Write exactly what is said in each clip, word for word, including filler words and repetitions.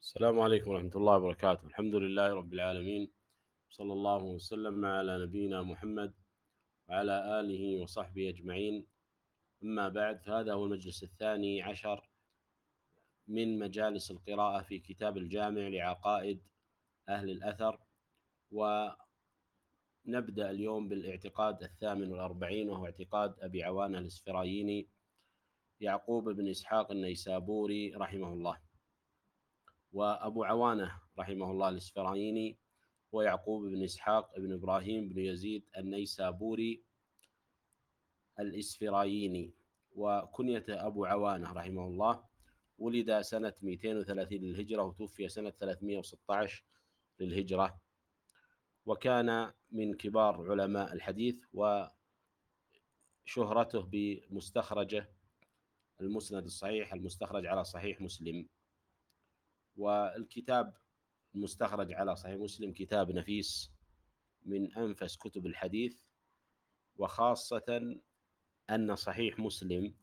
السلام عليكم ورحمة الله وبركاته. الحمد لله رب العالمين، صلى الله وسلم على نبينا محمد وعلى آله وصحبه أجمعين. أما بعد، فهذا هو المجلس الثاني عشر من مجالس القراءة في كتاب الجامع لعقائد أهل الأثر، ونبدأ اليوم بالاعتقاد الثامن والأربعين، وهو اعتقاد أبي عوانة الإسفرايني يعقوب بن إسحاق النيسابوري رحمه الله. وأبو عوانة رحمه الله الإسفرايني ويعقوب بن إسحاق بن إبراهيم بن يزيد النيسابوري الإسفرايني، وكنيته أبو عوانة رحمه الله. ولد سنة مئتين وثلاثين للهجرة وتوفي سنة ثلاثمئة وستة عشر للهجرة، وكان من كبار علماء الحديث، وشهرته بمستخرجه المسند الصحيح المستخرج على صحيح مسلم. والكتاب المستخرج على صحيح مسلم كتاب نفيس من أنفس كتب الحديث، وخاصة أن صحيح مسلم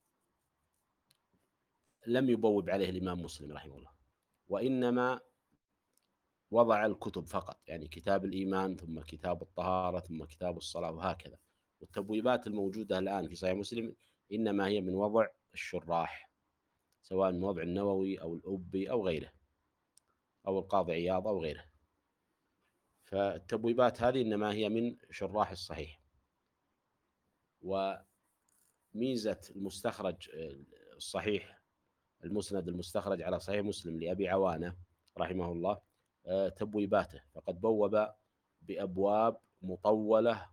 لم يبوب عليه الإمام مسلم رحمه الله، وإنما وضع الكتب فقط، يعني كتاب الإيمان ثم كتاب الطهارة ثم كتاب الصلاة وهكذا. والتبويبات الموجودة الآن في صحيح مسلم إنما هي من وضع الشراح، سواء من وضع النووي أو الأبي أو غيره، أو القاضي عياض أو غيره. فالتبويبات هذه إنما هي من شراح الصحيح. وميزة المستخرج الصحيح المسند المستخرج على صحيح مسلم لأبي عوانة رحمه الله تبويباته، فقد بوب بأبواب مطولة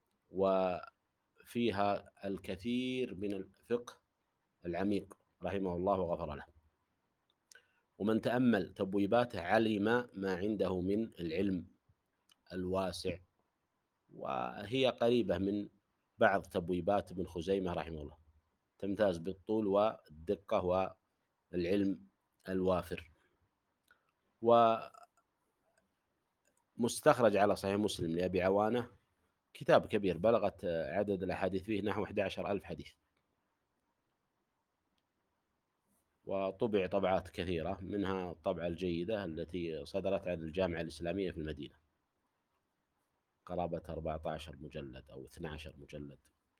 وفيها الكثير من الفقه العميق رحمه الله وغفر له. ومن تأمل تبويباته علم ما عنده من العلم الواسع، وهي قريبة من بعض تبويبات ابن خزيمة رحمه الله، تمتاز بالطول والدقة والعلم الوافر. ومستخرج على صحيح مسلم لأبي عوانة كتاب كبير، بلغت عدد الأحاديث فيه نحو أحد عشر ألف حديث، وطبع طبعات كثيرة، منها الطبعة الجيدة التي صدرت عن الجامعة الإسلامية في المدينة، قرابة أربعة عشر مجلد أو اثني عشر مجلد.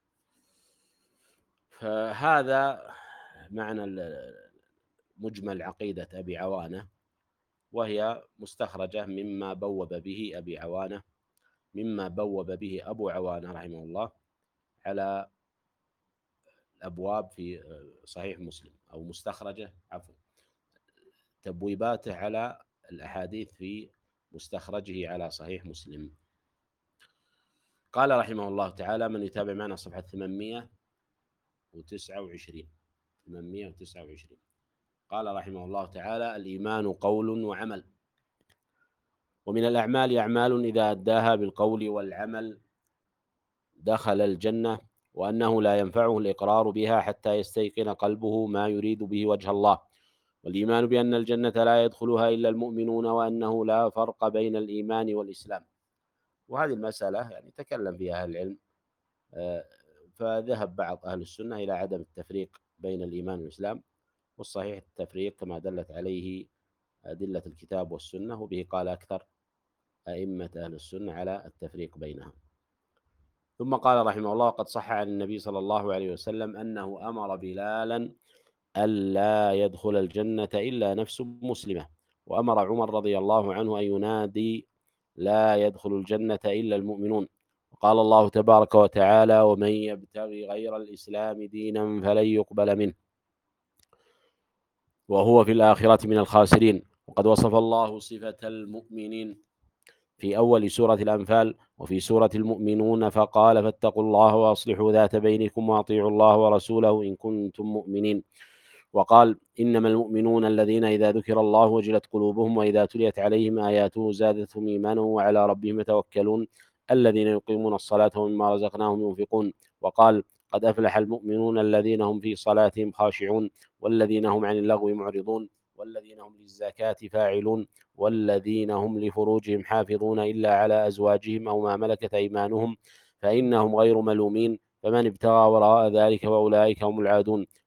فهذا معنى مجمل عقيدة أبي عوانة، وهي مستخرجة مما بوب به أبي عوانة مما بوب به أبو عوانة رحمه الله على الأبواب في صحيح مسلم، أو مستخرجة عفوا تبويباته على الأحاديث في مستخرجه على صحيح مسلم. قال رحمه الله تعالى: من يتابع معنا صفحة ثمانمئة وتسعة وعشرين ثمانمئة وتسعة وعشرين. قال رحمه الله تعالى: الإيمان قول وعمل، ومن الأعمال أعمال إذا أداها بالقول والعمل دخل الجنة، وأنه لا ينفعه الإقرار بها حتى يستيقن قلبه ما يريد به وجه الله، والإيمان بأن الجنة لا يدخلها إلا المؤمنون، وأنه لا فرق بين الإيمان والإسلام. وهذه المسألة يعني تكلم فيها أهل العلم، فذهب بعض أهل السنة إلى عدم التفريق بين الإيمان والإسلام، والصحيح التفريق كما دلت عليه أدلة الكتاب والسنة، وبه قال أكثر أئمة أهل السنة على التفريق بينها. ثم قال رحمه الله: قد صح عن النبي صلى الله عليه وسلم أنه أمر بلالا ألا يدخل الجنة إلا نفس مسلمة، وأمر عمر رضي الله عنه أن ينادي: لا يدخل الجنة إلا المؤمنون. وقال الله تبارك وتعالى: ومن يبتغي غير الإسلام دينا فلن يقبل منه وهو في الآخرة من الخاسرين. وقد وصف الله صفة المؤمنين في أول سورة الأنفال وفي سورة المؤمنون فقال: فاتقوا الله وأصلحوا ذات بينكم وأطيعوا الله ورسوله إن كنتم مؤمنين. وقال: إنما المؤمنون الذين إذا ذكر الله وجلت قلوبهم وإذا تليت عليهم آياته زادتهم إيمانا وعلى ربهم يتوكلون الذين يقيمون الصلاة ومما رزقناهم ينفقون. وقال: قد أفلح المؤمنون الذين هم في صلاتهم خاشعون والذين هم عن اللغو معرضون والذين هم للزكاة فاعلون والذين هم لفروجهم حافظون إلا على أزواجهم أو ما ملكت أيمانهم فإنهم غير ملومين، فمن ابتغى وراء ذلك فأولئك هم العادون.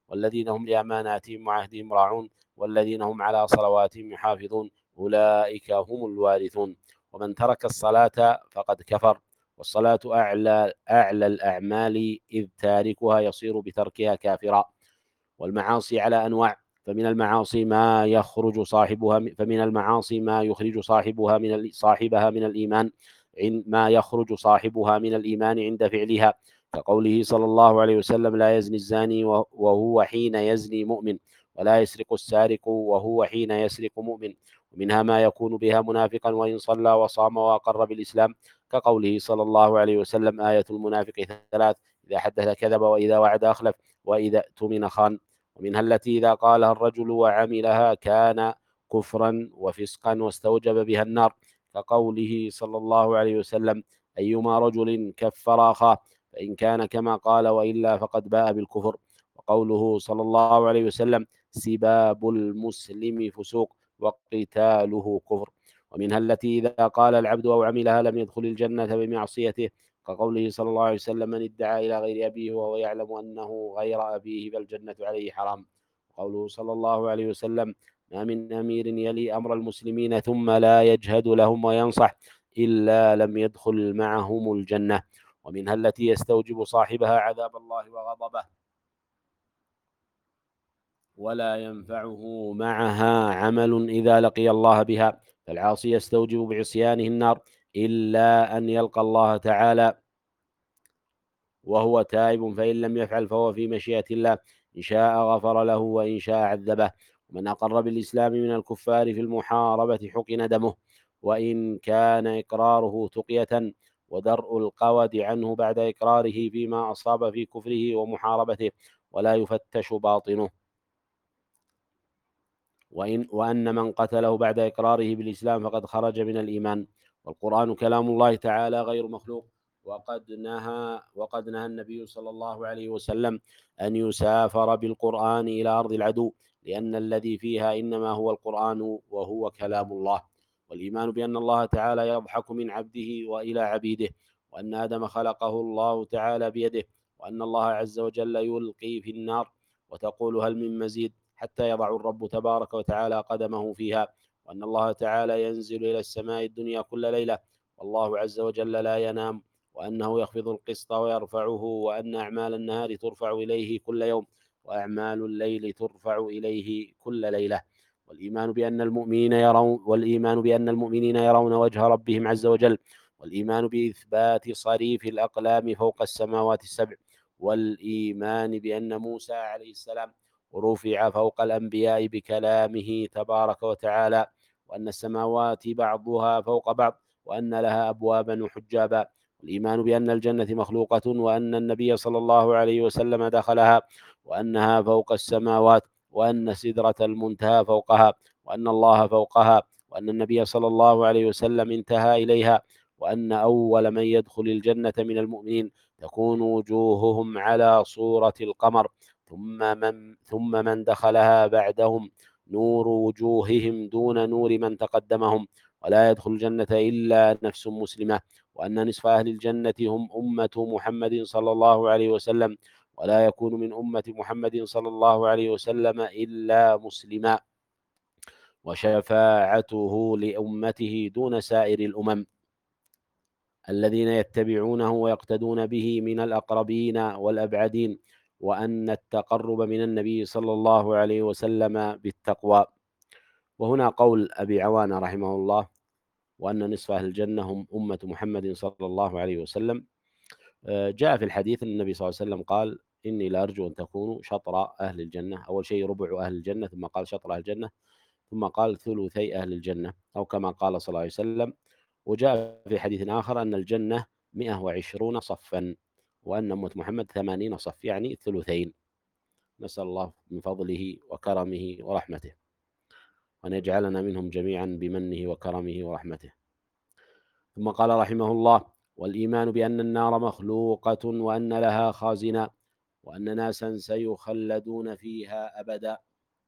والذين هم لأماناتهم وعهدهم راعون والذين هم على صلواتهم يحافظون أولئك هم الوارثون. ومن ترك الصلاة فقد كفر. والصلاة أعلى أعلى الأعمال إذ تاركها يصير بتركها كافرا. والمعاصي على أنواع، فمن المعاصي ما يخرج صاحبها فمن المعاصي ما يخرج صاحبها من صاحبها من الإيمان ما يخرج صاحبها من الإيمان عند فعلها، كقوله صلى الله عليه وسلم: لا يزني الزاني وهو حين يزني مؤمن، ولا يسرق السارق وهو حين يسرق مؤمن. ومنها ما يكون بها منافقا وإن صلى وصام وأقر بالإسلام، كقوله صلى الله عليه وسلم: آية المنافق ثلاث: إذا حدث كذب، وإذا وعد أخلف، وإذا اؤتمن خان. ومنها التي إذا قالها الرجل وعملها كان كفرا وفسقا واستوجب بها النار، كقوله صلى الله عليه وسلم: أيما رجل كفر أخاه فإن كان كما قال وإلا فقد باء بالكفر. وقوله صلى الله عليه وسلم: سباب المسلم فسوق وقتاله كفر. ومنها التي إذا قال العبد أو عملها لم يدخل الجنة بمعصيته، كقوله صلى الله عليه وسلم: من ادعى إلى غير أبيه وهو يعلم أنه غير أبيه فالجنة عليه حرام. قوله صلى الله عليه وسلم: ما من أمير يلي أمر المسلمين ثم لا يجهد لهم وينصح إلا لم يدخل معهم الجنة. ومنها التي يستوجب صاحبها عذاب الله وغضبه ولا ينفعه معها عمل إذا لقي الله بها، فالعاصي يستوجب بعصيانه النار إلا أن يلقى الله تعالى وهو تائب، فإن لم يفعل فهو في مشيئة الله، إن شاء غفر له وإن شاء عذبه. ومن أقر بالإسلام من الكفار في المحاربة حقن دمه، وإن كان إقراره تقية ودرء القود عنه بعد إقراره فيما أصاب في كفره ومحاربته، ولا يفتش باطنه. وإن وأن من قتله بعد إقراره بالإسلام فقد خرج من الإيمان. والقرآن كلام الله تعالى غير مخلوق. وقد نهى وقد نهى النبي صلى الله عليه وسلم أن يسافر بالقرآن إلى أرض العدو، لأن الذي فيها إنما هو القرآن وهو كلام الله. والإيمان بأن الله تعالى يضحك من عبده وإلى عبيده، وأن آدم خلقه الله تعالى بيده، وأن الله عز وجل يلقي في النار وتقول هل من مزيد، حتى يضع الرب تبارك وتعالى قدمه فيها، وأن الله تعالى ينزل إلى السماء الدنيا كل ليلة، والله عز وجل لا ينام، وأنه يخفض القسط ويرفعه، وأن أعمال النهار ترفع إليه كل يوم، وأعمال الليل ترفع إليه كل ليلة. والإيمان بأن المؤمنين يرون والإيمان بأن المؤمنين يرون وجه ربهم عز وجل، والإيمان بإثبات صريف الأقلام فوق السماوات السبع، والإيمان بأن موسى عليه السلام ورفع فوق الأنبياء بكلامه تبارك وتعالى، وأن السماوات بعضها فوق بعض، وأن لها أبوابا وحجابا. الإيمان بأن الجنة مخلوقة، وأن النبي صلى الله عليه وسلم دخلها، وأنها فوق السماوات، وأن سدرة المنتهى فوقها، وأن الله فوقها، وأن النبي صلى الله عليه وسلم انتهى إليها، وأن أول من يدخل الجنة من المؤمنين تكون وجوههم على صورة القمر، ثم من ثم من دخلها بعدهم نور وجوههم دون نور من تقدمهم، ولا يدخل الجنة إلا نفس مسلمة، وأن نصف أهل الجنة هم أمة محمد صلى الله عليه وسلم، ولا يكون من أمة محمد صلى الله عليه وسلم إلا مسلما، وشفاعته لأمته دون سائر الأمم الذين يتبعونه ويقتدون به من الأقربين والأبعدين، وأن التقرب من النبي صلى الله عليه وسلم بالتقوى. وهنا قول أبي عوانة رحمه الله: وأن نصف أهل الجنة هم أمة محمد صلى الله عليه وسلم. جاء في الحديث أن النبي صلى الله عليه وسلم قال: إني لأرجو أن تكونوا شطر أهل الجنة. أول شيء ربع أهل الجنة، ثم قال شطر أهل الجنة، ثم قال ثلثي أهل الجنة، أو كما قال صلى الله عليه وسلم. وجاء في حديث آخر أن الجنة مئة وعشرون صفا، وأن أمة محمد ثمانين صف، يعني ثلثين. نسأل الله من فضله وكرمه ورحمته وأن يجعلنا منهم جميعا بمنه وكرمه ورحمته. ثم قال رحمه الله: والإيمان بأن النار مخلوقة وأن لها خازنة، وأن ناسا سيخلدون فيها أبدا،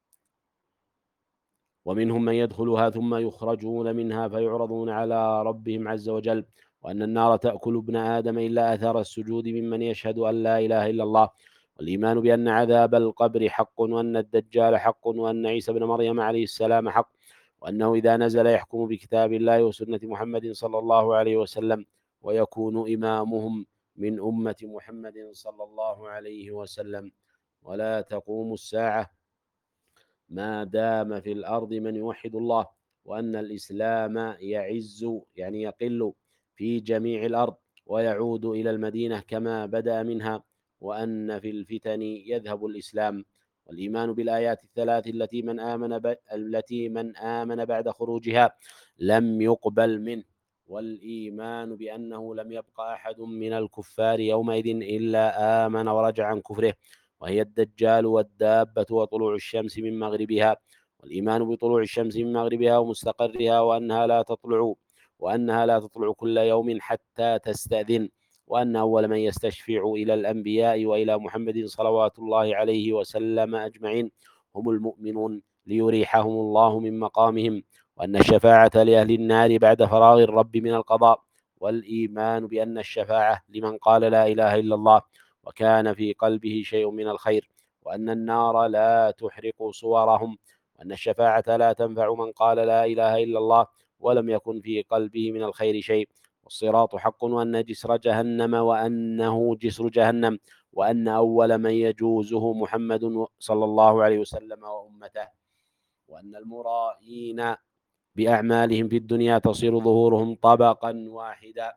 ومنهم من يدخلها ثم يخرجون منها فيعرضون على ربهم عز وجل، وأن النار تأكل ابن آدم إلا أثر السجود ممن يشهد أن لا إله إلا الله، والإيمان بأن عذاب القبر حق، وأن الدجال حق، وأن عيسى بن مريم عليه السلام حق، وأنه إذا نزل يحكم بكتاب الله وسنة محمد صلى الله عليه وسلم، ويكون إمامهم من أمة محمد صلى الله عليه وسلم. ولا تقوم الساعة ما دام في الأرض من يوحد الله، وأن الإسلام يعز يعني يقل في جميع الأرض، ويعود إلى المدينة كما بدأ منها، وأن في الفتن يذهب الإسلام. والإيمان بالآيات الثلاث التي من آمن ب... التي من آمن بعد خروجها لم يقبل منه، والإيمان بأنه لم يبق أحد من الكفار يومئذ إلا آمن ورجع عن كفره، وهي الدجال والدابة وطلوع الشمس من مغربها. والإيمان بطلوع الشمس من مغربها ومستقرها، وأنها لا تطلع وأنها لا تطلع كل يوم حتى تستأذن، وأن أول من يستشفع إلى الأنبياء وإلى محمد صلوات الله عليه وسلم أجمعين هم المؤمنون ليريحهم الله من مقامهم، وأن الشفاعة لأهل النار بعد فراغ الرب من القضاء. والإيمان بأن الشفاعة لمن قال لا إله إلا الله وكان في قلبه شيء من الخير، وأن النار لا تحرق صورهم، وأن الشفاعة لا تنفع من قال لا إله إلا الله ولم يكن في قلبه من الخير شيء. والصراط حق، وأن جسر جهنم وأنه جسر جهنم، وأن أول من يجوزه محمد صلى الله عليه وسلم وأمته. وأن المرائين بأعمالهم في الدنيا تصير ظهورهم طبقا واحدا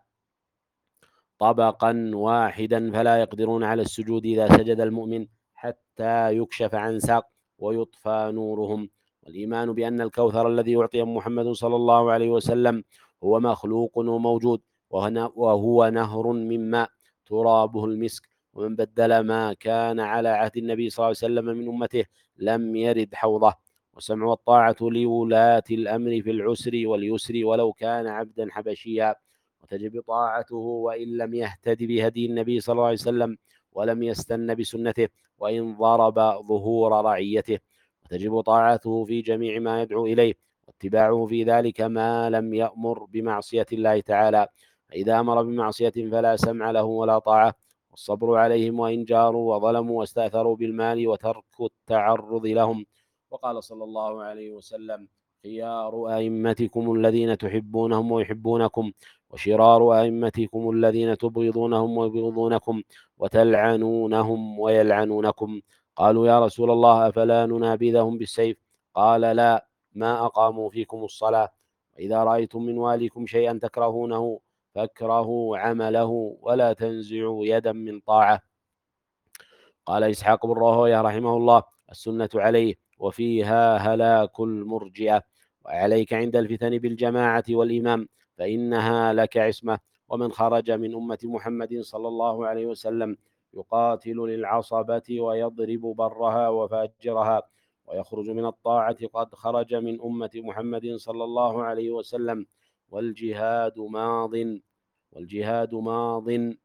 طبقا واحدا فلا يقدرون على السجود إذا سجد المؤمن حتى يكشف عن ساق ويطفى نورهم. والإيمان بأن الكوثر الذي أعطي محمد صلى الله عليه وسلم هو مخلوق وموجود، وهو نهر من ماء ترابه المسك، ومن بدل ما كان على عهد النبي صلى الله عليه وسلم من أمته لم يرد حوضه. والسمع والطاعة لولاة الأمر في العسر واليسر ولو كان عبدا حبشيا، وتجب طاعته وإن لم يهتد بهدي النبي صلى الله عليه وسلم ولم يستن بسنته، وإن ضرب ظهور رعيته. وتجب طاعته في جميع ما يدعو إليه، واتباعه في ذلك ما لم يأمر بمعصية الله تعالى، فإذا أمر بمعصية فلا سمع له ولا طاعة. والصبر عليهم وإن جاروا وظلموا واستأثروا بالمال، وترك التعرض لهم. وقال صلى الله عليه وسلم: خيار أئمتكم الذين تحبونهم ويحبونكم، وشرار أئمتكم الذين تبغضونهم ويبغضونكم، وتلعنونهم ويلعنونكم. قالوا: يا رسول الله، أفلا ننابذهم بالسيف؟ قال: لا، ما أقاموا فيكم الصلاة. وإذا رأيتم من واليكم شيئا تكرهونه فاكرهوا عمله، ولا تنزعوا يدا من طاعة. قال إسحاق بن راهويه رحمه الله: السنة عليه وفيها هلاك المرجئة. وعليك عند الفتن بالجماعة والإمام، فإنها لك عصمة. ومن خرج من أمة محمد صلى الله عليه وسلم يقاتل للعصبة ويضرب برها وفاجرها، ويخرج من الطاعة قد خرج من أمة محمد صلى الله عليه وسلم. والجهاد ماض والجهاد ماض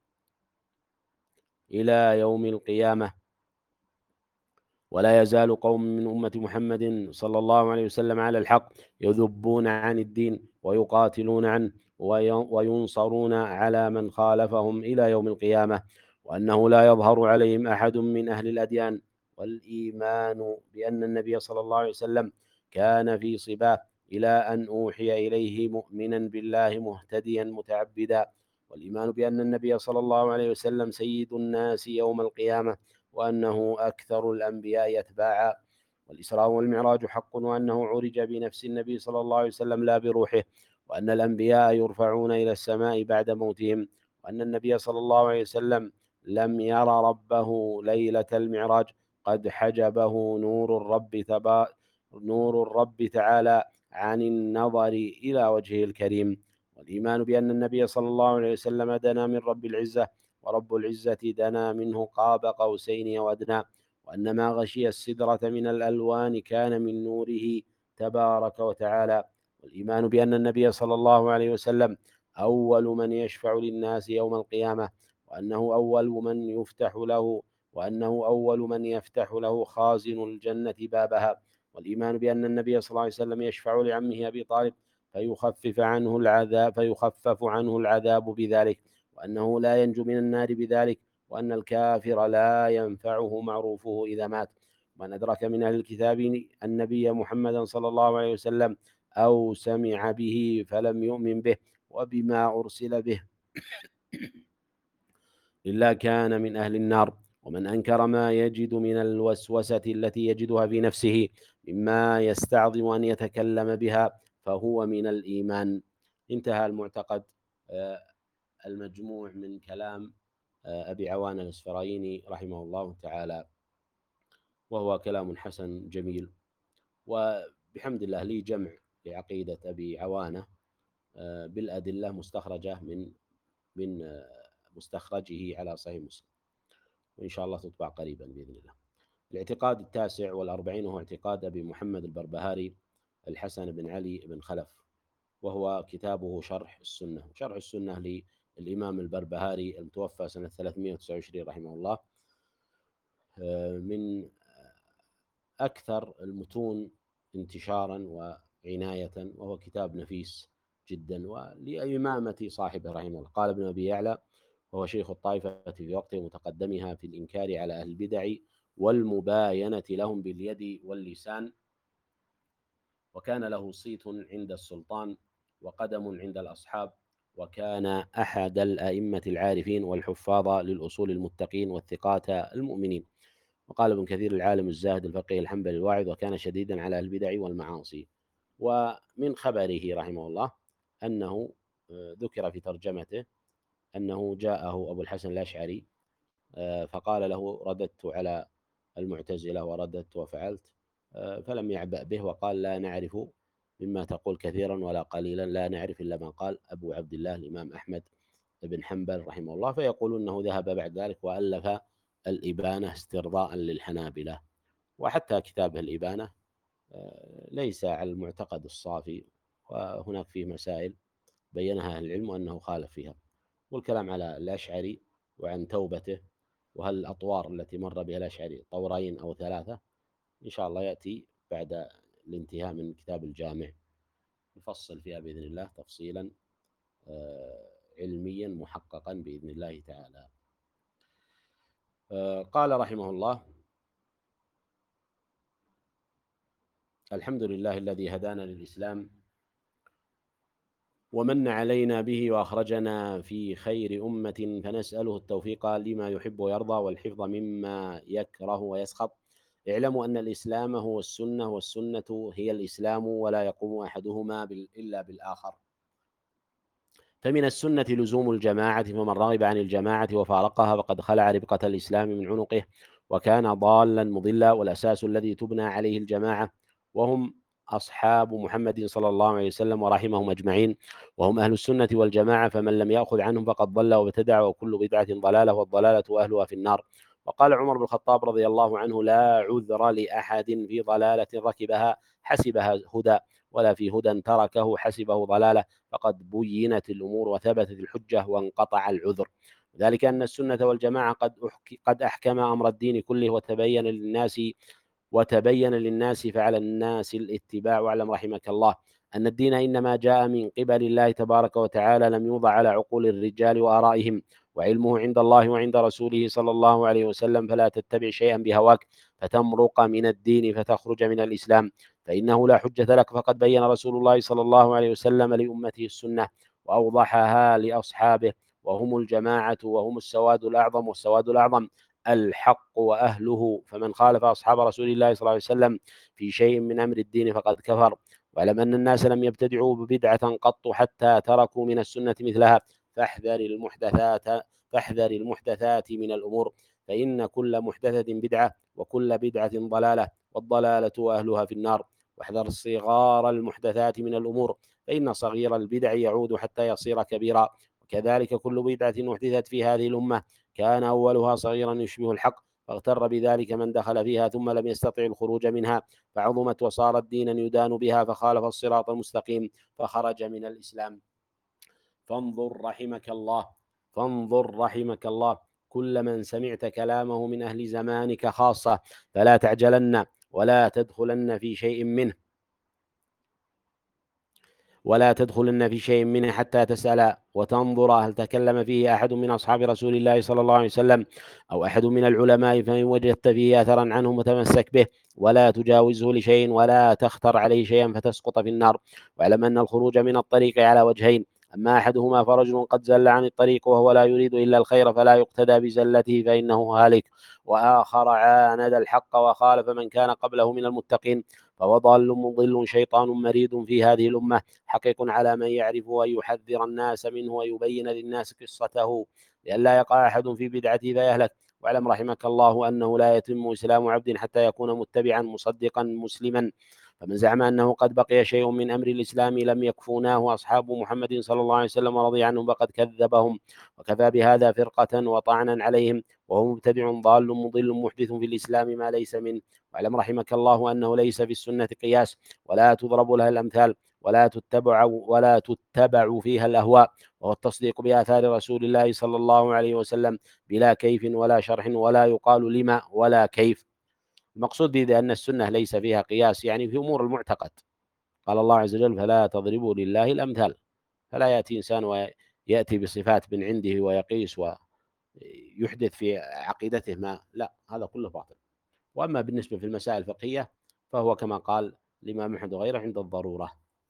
إلى يوم القيامة. ولا يزال قوم من أمة محمد صلى الله عليه وسلم على الحق يذبون عن الدين ويقاتلون عنه وينصرون على من خالفهم إلى يوم القيامة، وأنه لا يظهر عليهم أحد من أهل الأديان. والإيمان بأن النبي صلى الله عليه وسلم كان في صباه إلى أن أوحي إليه مؤمنا بالله مهتديا متعبدا. والإيمان بأن النبي صلى الله عليه وسلم سيد الناس يوم القيامة، وأنه أكثر الأنبياء أتباعا. والإسراء والمعراج حق، وأنه عرج بنفس النبي صلى الله عليه وسلم لا بروحه، وأن الأنبياء يرفعون إلى السماء بعد موتهم، وأن النبي صلى الله عليه وسلم لم ير ربه ليلة المعراج، قد حجبه نور الرب تبا نور الرب تعالى عن النظر إلى وجهه الكريم. والإيمان بأن النبي صلى الله عليه وسلم دنا من رب العزة، ورب العزة دنا منه قاب قوسين أو أدنى، وأن ما غشي السدرة من الألوان كان من نوره تبارك وتعالى. والإيمان بأن النبي صلى الله عليه وسلم أول من يشفع للناس يوم القيامة، وأنه أول من يفتح له وأنه أول من يفتح له خازن الجنة بابها. والإيمان بأن النبي صلى الله عليه وسلم يشفع لعمه أبي طالب فيخفف عنه العذاب فيخفف عنه العذاب بذلك، وأنه لا ينجو من النار بذلك، وأن الكافر لا ينفعه معروفه إذا مات. من أدرك من أهل الكتاب النبي محمدا صلى الله عليه وسلم أو سمع به فلم يؤمن به وبما أرسل به إلا كان من أهل النار. ومن أنكر ما يجد من الوسوسة التي يجدها في نفسه مما يستعظم أن يتكلم بها فهو من الإيمان. انتهى المعتقد المجموع من كلام أبي عوانة الإسفرايني رحمه الله تعالى، وهو كلام حسن جميل. وبحمد الله لي جمع لعقيدة أبي عوانة بالأدلة مستخرجة من من مستخرجه على صحيح مسلم، وإن شاء الله تطبع قريبا بإذن الله. الاعتقاد التاسع والأربعين هو اعتقاد أبي محمد البربهاري الحسن بن علي بن خلف، وهو كتابه شرح السنة. شرح السنة للإمام البربهاري المتوفى سنة ثلاثمائة وتسعة وعشرين رحمه الله، من أكثر المتون انتشارا وعناية، وهو كتاب نفيس جدا ولإمامة صاحبه رحمه الله. قال ابن أبي يعلى وهو شيخ الطائفة في وقته متقدمها في الإنكار على أهل البدع والمباينة لهم باليد واللسان، وكان له صيت عند السلطان وقدم عند الأصحاب، وكان أحد الأئمة العارفين والحفاظ للأصول المتقين والثقات المؤمنين. وقال ابن كثير العالم الزاهد الفقيه الحنبلي الواعظ، وكان شديدا على البدع والمعاصي. ومن خبره رحمه الله أنه ذكر في ترجمته أنه جاءه أبو الحسن الأشعري فقال له رددت على المعتزلة ورددت وفعلت، فلم يعبأ به وقال لا نعرف مما تقول كثيرا ولا قليلا، لا نعرف إلا ما قال أبو عبد الله الإمام أحمد بن حنبل رحمه الله. فيقول أنه ذهب بعد ذلك وألف الإبانة استرضاء للحنابلة، وحتى كتابه الإبانة ليس على المعتقد الصافي، وهناك فيه مسائل بينها أهل العلم وأنه خالف فيها. والكلام على الأشعري وعن توبته، وهل الأطوار التي مر بها الأشعري طورين أو ثلاثة، إن شاء الله يأتي بعد الانتهاء من كتاب الجامع نفصل فيها بإذن الله تفصيلا علميا محققا بإذن الله تعالى. قال رحمه الله: الحمد لله الذي هدانا للإسلام ومن علينا به وأخرجنا في خير أمة، فنسأله التوفيق لما يحب ويرضى والحفظ مما يكره ويسخط. اعلموا أن الإسلام هو السنة والسنة هي الإسلام، ولا يقوم أحدهما إلا بالآخر. فمن السنة لزوم الجماعة، فمن رغب عن الجماعة وفارقها فقد خلع ربقة الإسلام من عنقه وكان ضالا مضلا. والأساس الذي تبنى عليه الجماعة وهم أصحاب محمد صلى الله عليه وسلم ورحمهم أجمعين، وهم أهل السنة والجماعة، فمن لم يأخذ عنهم فقد ضل وابتدع، وكل بدعة ضلالة والضلالة أهلها في النار. وقال عمر بن الخطاب رضي الله عنه: لا عذر لأحد في ضلالة ركبها حسبها هدى، ولا في هدى تركه حسبه ضلالة، فقد بينت الأمور وثبتت الحجة وانقطع العذر. ذلك أن السنة والجماعة قد قد أحكم أمر الدين كله وتبين للناس وتبين للناس فعلى الناس الاتباع. واعلم رحمك الله أن الدين إنما جاء من قبل الله تبارك وتعالى، لم يوضع على عقول الرجال وآرائهم، وعلمه عند الله وعند رسوله صلى الله عليه وسلم. فلا تتبع شيئا بهواك فتمرق من الدين فتخرج من الإسلام، فإنه لا حجة لك. فقد بين رسول الله صلى الله عليه وسلم لأمته السنة وأوضحها لأصحابه، وهم الجماعة وهم السواد الأعظم، والسواد الأعظم الحق وأهله. فمن خالف أصحاب رسول الله صلى الله عليه وسلم في شيء من أمر الدين فقد كفر. واعلم أن الناس لم يبتدعوا ببدعة قط حتى تركوا من السنة مثلها. فاحذر المحدثات فاحذر المحدثات من الأمور، فإن كل محدثة بدعة وكل بدعة ضلالة والضلالة أهلها في النار. واحذر صغار المحدثات من الأمور، فإن صغير البدع يعود حتى يصير كبيرا. وكذلك كل بدعة محدثت في هذه الأمة كان أولها صغيرا يشبه الحق، فاغتر بذلك من دخل فيها ثم لم يستطع الخروج منها، فعظمت وصارت دينا يدان بها، فخالف الصراط المستقيم فخرج من الإسلام. فانظر رحمك الله فانظر رحمك الله كل من سمعت كلامه من أهل زمانك خاصة، فلا تعجلن ولا تدخلن في شيء منه، ولا تدخلن في شيء منه حتى تسأل وتنظر هل تكلم فيه أحد من أصحاب رسول الله صلى الله عليه وسلم أو أحد من العلماء، فإن وجدت فيه أثرا عنه متمسك به، ولا تجاوزه لشيء ولا تختر عليه شيئا فتسقط في النار. واعلم أن الخروج من الطريق على وجهين: أما أحدهما فرجل قد زل عن الطريق وهو لا يريد إلا الخير فلا يقتدى بزلته فإنه هالك، وآخر عاند الحق وخالف من كان قبله من المتقين فهو ضال مضل شيطان مريد في هذه الأمة، حقيق على من يعرف أن يحذر الناس منه ويبين للناس قصته لئلا يقع أحد في بدعته فيهلك. واعلم رحمك الله أنه لا يتم إسلام عبد حتى يكون متبعا مصدقا مسلما، فمن زعم أنه قد بقي شيء من أمر الإسلام لم يكفوناه أصحاب محمد صلى الله عليه وسلم ورضي عنهم فقد كذبهم، وكفى بهذا فرقة وطعنا عليهم، وهو مبتدع ضال مضل محدث في الإسلام ما ليس منه. واعلم رحمك الله أنه ليس في السنة قياس ولا تضرب لها الأمثال ولا تتبع ولا تتبع فيها الأهواء، وهو التصديق بآثار رسول الله صلى الله عليه وسلم بلا كيف ولا شرح ولا يقال لما ولا كيف. المقصود بأن السنة ليس فيها قياس يعني في أمور المعتقد. قال الله عز وجل: فلا تضربوا لله الأمثال. فلا يأتي إنسان ويأتي بصفات من عنده ويقيس ويحدث في عقيدته ما لا، هذا كله باطل. وأما بالنسبة في المسائل الفقهية فهو كما قال الإمام أحمد وغيره عند الضرورة.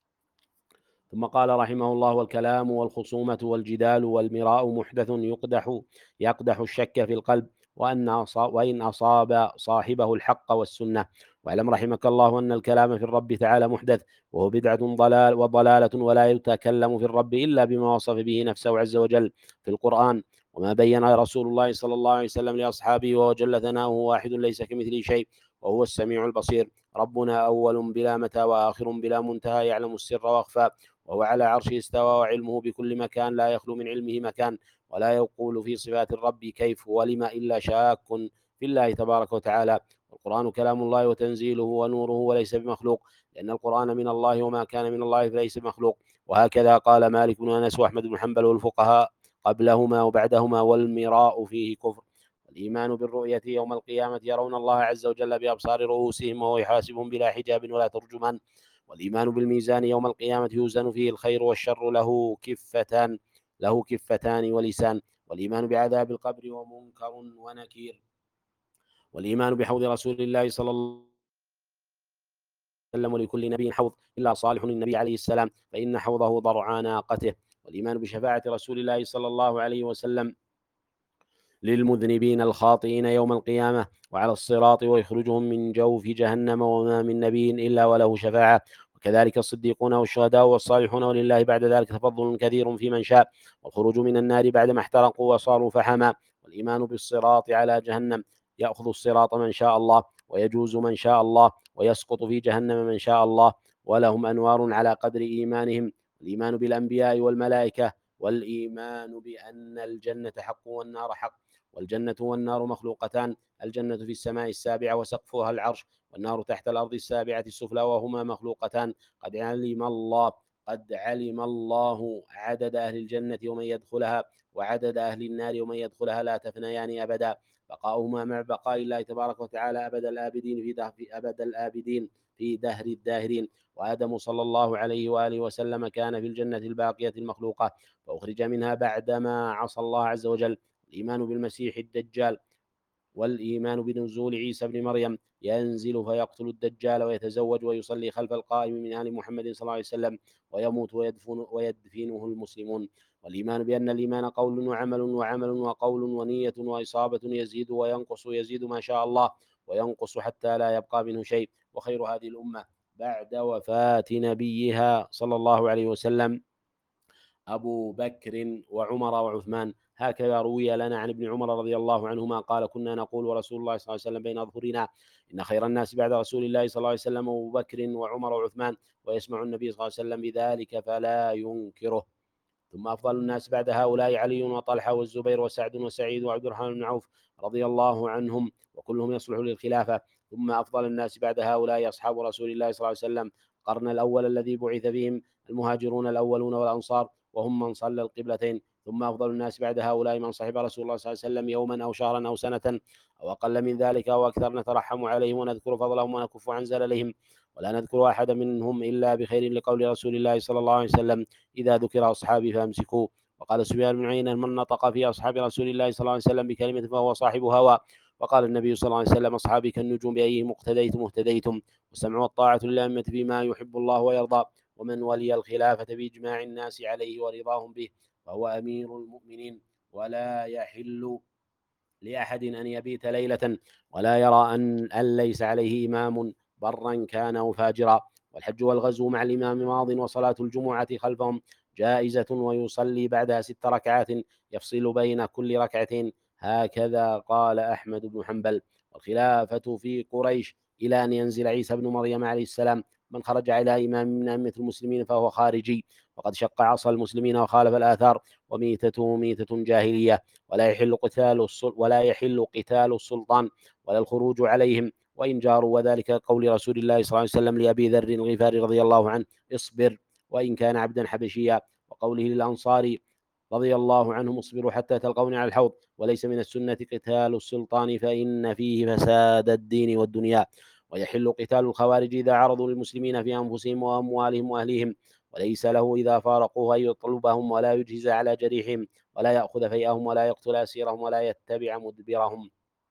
ثم قال رحمه الله: والكلام والخصومة والجدال والمراء محدث يقدح يقدح الشك في القلب، وأن أصاب وإن أصاب صاحبه الحق والسنة. واعلم رحمك الله أن الكلام في الرب تعالى محدث، وهو بدعة ضلال وضلالة، ولا يتكلم في الرب إلا بما وصف به نفسه عز وجل في القرآن، وما بين رسول الله صلى الله عليه وسلم لأصحابه، وجل ثناؤه واحد ليس كمثله شيء وهو السميع البصير. ربنا أول بلا متى وآخر بلا منتهى، يعلم السر وأخفى، وهو على عرشه استوى، وعلمه بكل مكان لا يخلو من علمه مكان. ولا يقول في صفات الرب كيف ولما إلا شاك في الله تبارك وتعالى. القرآن كلام الله وتنزيله ونوره وليس بمخلوق، لأن القرآن من الله وما كان من الله فليس بمخلوق. وهكذا قال مالك بن أنس وأحمد بن حنبل والفقهاء قبلهما وبعدهما، والمراء فيه كفر. الإيمان بالرؤية يوم القيامة: يرون الله عز وجل بأبصار رؤوسهم وهو يحاسبهم بلا حجاب ولا ترجمان. والإيمان بالميزان يوم القيامة: يوزن فيه الخير والشر، له كفتان له كفتان ولسان. والإيمان بعذاب القبر ومنكر ونكير. والإيمان بحوض رسول الله صلى الله عليه وسلم، ولكل نبي حوض إلا صالح النبي عليه السلام فإن حوضه ضرعا ناقته. والإيمان بشفاعة رسول الله صلى الله عليه وسلم للمذنبين الخاطئين يوم القيامة وعلى الصراط، ويخرجهم من جوف جهنم، وما من نبي إلا وله شفاعة، وكذلك الصديقون والشهداء والصالحون، ولله بعد ذلك تفضل كثير في من شاء، والخروج من النار بعدما احترقوا وصاروا فحما. والإيمان بالصراط على جهنم: يأخذ الصراط من شاء الله، ويجوز من شاء الله، ويسقط في جهنم من شاء الله، ولهم أنوار على قدر إيمانهم. الإيمان بالأنبياء والملائكة، والإيمان بأن الجنة حق والنار حق. والجنة والنار مخلوقتان: الجنة في السماء السابعة وسقفها العرش، والنار تحت الأرض السابعة السفلى، وهما مخلوقتان. قد علم الله قد علم الله عدد أهل الجنة ومن يدخلها، وعدد أهل النار ومن يدخلها، لا تفنيان أبدا، بقاؤهما مع بقاء الله تبارك وتعالى أبد الآبدين في دهر في أبد الآبدين في دهر الداهرين. وآدم صلى الله عليه وآله وسلم كان في الجنة الباقية المخلوقة، فأخرج منها بعدما عصى الله عز وجل. الإيمان بالمسيح الدجال: والإيمان بنزول عيسى بن مريم، ينزل فيقتل الدجال ويتزوج ويصلي خلف القائم من آل محمد صلى الله عليه وسلم، ويموت ويدفن ويدفنه المسلمون. والإيمان بأن الإيمان قول وعمل وعمل وقول ونية وإصابة، يزيد وينقص، يزيد ما شاء الله وينقص حتى لا يبقى منه شيء. وخير هذه الأمة بعد وفاة نبيها صلى الله عليه وسلم أبو بكر وعمر وعثمان. هكذا روي لنا عن ابن عمر رضي الله عنهما قال: كنا نقول ورسول الله صلى الله عليه وسلم بين أظهرنا: إن خير الناس بعد رسول الله صلى الله عليه وسلم أبو بكر وعمر وعثمان. ويسمع النبي صلى الله عليه وسلم بذلك فلا ينكره. ثم أفضل الناس بعد هؤلاء علي وطلحة والزبير وسعد وسعيد وعبد الرحمن بن عوف رضي الله عنهم، وكلهم يصلح للخلافة. ثم أفضل الناس بعد هؤلاء أصحاب رسول الله صلى الله عليه وسلم، القرن الأول الذي بعث فيهم المهاجرون الأولون والأنصار، وهم من صلى القبلتين. ثم أفضل الناس بعد هؤلاء من صحب رسول الله صلى الله عليه وسلم يوما أو شهرا أو سنة أو أقل من ذلك أو أكثر، نترحم عليهم ونذكر فضلهم ونكف عن زللهم ولا نذكر أحد منهم إلا بخير، لقول رسول الله صلى الله عليه وسلم: إذا ذكر أصحابي فأمسكوا. وقال سفيان بن عيينة: من نطق في أصحاب رسول الله صلى الله عليه وسلم بكلمة فهو صاحب هوى. وقال النبي صلى الله عليه وسلم: أصحابي كالنجوم، بأيهم اقتديتم اهتديتم. والسمع والطاعة للأئمة فيما يحب الله ويرضى، ومن ولي الخلافة بإجماع الناس عليه ورضاهم به فهو أمير المؤمنين. ولا يحل لأحد أن يبيت ليلة ولا يرى أن, أن ليس عليه إمام برا كان أو فاجرا. والحج والغزو مع الإمام ماض، وصلاة الجمعة خلفهم جائزة، ويصلي بعدها ست ركعات يفصل بين كل ركعتين. هكذا قال أحمد بن حنبل. والخلافة في قريش إلى أن ينزل عيسى بن مريم عليه السلام. من خرج على إمام من أئمة المسلمين فهو خارجي، وقد شق عصا المسلمين وخالف الآثار، وميتته ميتة جاهلية. ولا يحل قتال ولا يحل قتال السلطان ولا الخروج عليهم وإن جاروا، وذلك قول رسول الله صلى الله عليه وسلم لأبي ذر الغفاري رضي الله عنه: اصبر وإن كان عبدا حبشيا. وقوله للأنصار رضي الله عنهم: اصبروا حتى تلقوني على الحوض. وليس من السنة قتال السلطان، فإن فيه فساد الدين والدنيا. ويحل قتال الخوارج إذا عرضوا للمسلمين في أنفسهم وأموالهم وأهليهم، وليس له إذا فارقوه أن يطلبهم ولا يجهز على جريحهم ولا يأخذ فيئهم ولا يقتل أسيرهم ولا يتبع مدبرهم.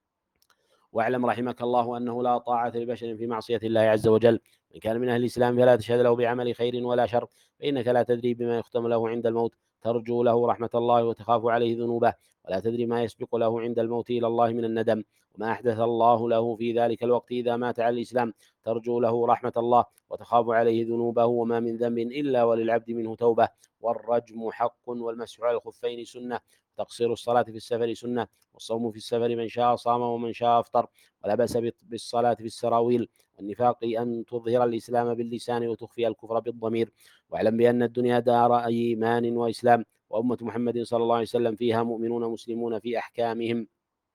واعلم رحمك الله أنه لا طاعة لبشر في معصية الله عز وجل. من كان من أهل الإسلام فلا تشهد له بعمل خير ولا شر، فإنك لا تدري بما يختم له عند الموت. ترجو له رحمة الله وتخاف عليه ذنوبه، ولا تدري ما يسبق له عند الموت إلى الله من الندم وما أحدث الله له في ذلك الوقت إذا مات على الإسلام. ترجو له رحمة الله وتخاف عليه ذنوبه، وما من ذنب إلا وللعبد منه توبة. والرجم حق، والمسح على الخفين سنة، تقصير الصلاة في السفر سنة، والصوم في السفر من شاء صام ومن شاء أفطر. ولا بأس بالصلاة في السراويل. والنفاق أن تظهر الإسلام باللسان وتخفي الكفر بالضمير. واعلم بأن الدنيا دار إيمان وإسلام، وأمة محمد صلى الله عليه وسلم فيها مؤمنون مسلمون في أحكامهم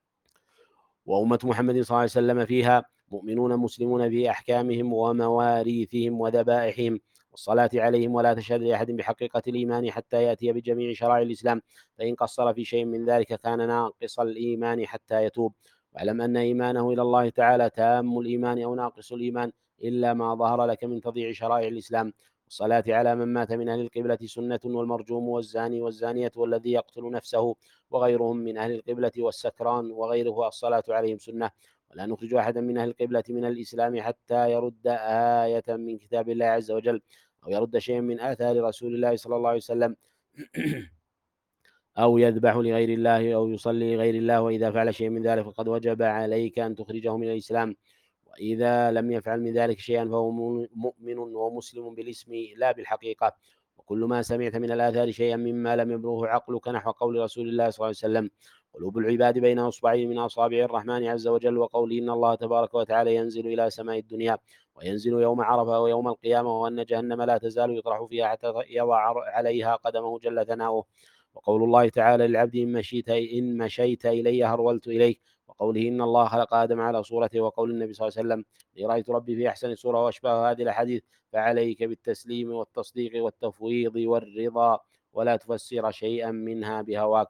وأمة محمد صلى الله عليه وسلم فيها مؤمنون مسلمون في أحكامهم ومواريثهم وذبائحهم والصلاة عليهم. ولا تشهد لأحد بحقيقة الإيمان حتى يأتي بجميع شرائع الإسلام، فإن قصر في شيء من ذلك كان ناقص الإيمان حتى يتوب. واعلم أن إيمانه إلى الله تعالى تام الإيمان أو ناقص الإيمان، إلا ما ظهر لك من تضييع شرائع الإسلام. والصلاة على من مات من أهل القبلة سنة، والمرجوم والزاني والزانية والذي يقتل نفسه وغيرهم من أهل القبلة والسكران وغيره الصلاة عليهم سنة. ولا نخرج أحدا من أهل القبلة من الإسلام حتى يرد آية من كتاب الله عز وجل، أو يرد شيئا من آثار رسول الله صلى الله عليه وسلم أو يذبح لغير الله أو يصلي لغير الله. وإذا فعل شيئا من ذلك فقد وجب عليك أن تخرجه من الإسلام. وإذا لم يفعل من ذلك شيئا فهو مؤمن ومسلم بالاسم لا بالحقيقة. وكل ما سمعت من الآثار شيئا مما لم يبلغه عقلك نحو قول رسول الله صلى الله عليه وسلم: قلوب العباد بين أصبعين من أصابع الرحمن عز وجل. وقوله: إن الله تبارك وتعالى ينزل إلى سماء الدنيا وينزل يوم عرفة ويوم القيامة، وأن جهنم لا تزال يطرح فيها حتى يضع عليها قدمه جل ثناؤه. وقول الله تعالى للعبد: إن مشيت, إن مشيت إلي هرولت إليك. وقوله: إن الله خلق آدم على صورته. وقول النبي صلى الله عليه وسلم: رأيت ربي في أحسن صورة، وأشبه هذه الأحاديث. فعليك بالتسليم والتصديق والتفويض والرضا، ولا تفسر شيئا منها بهواك.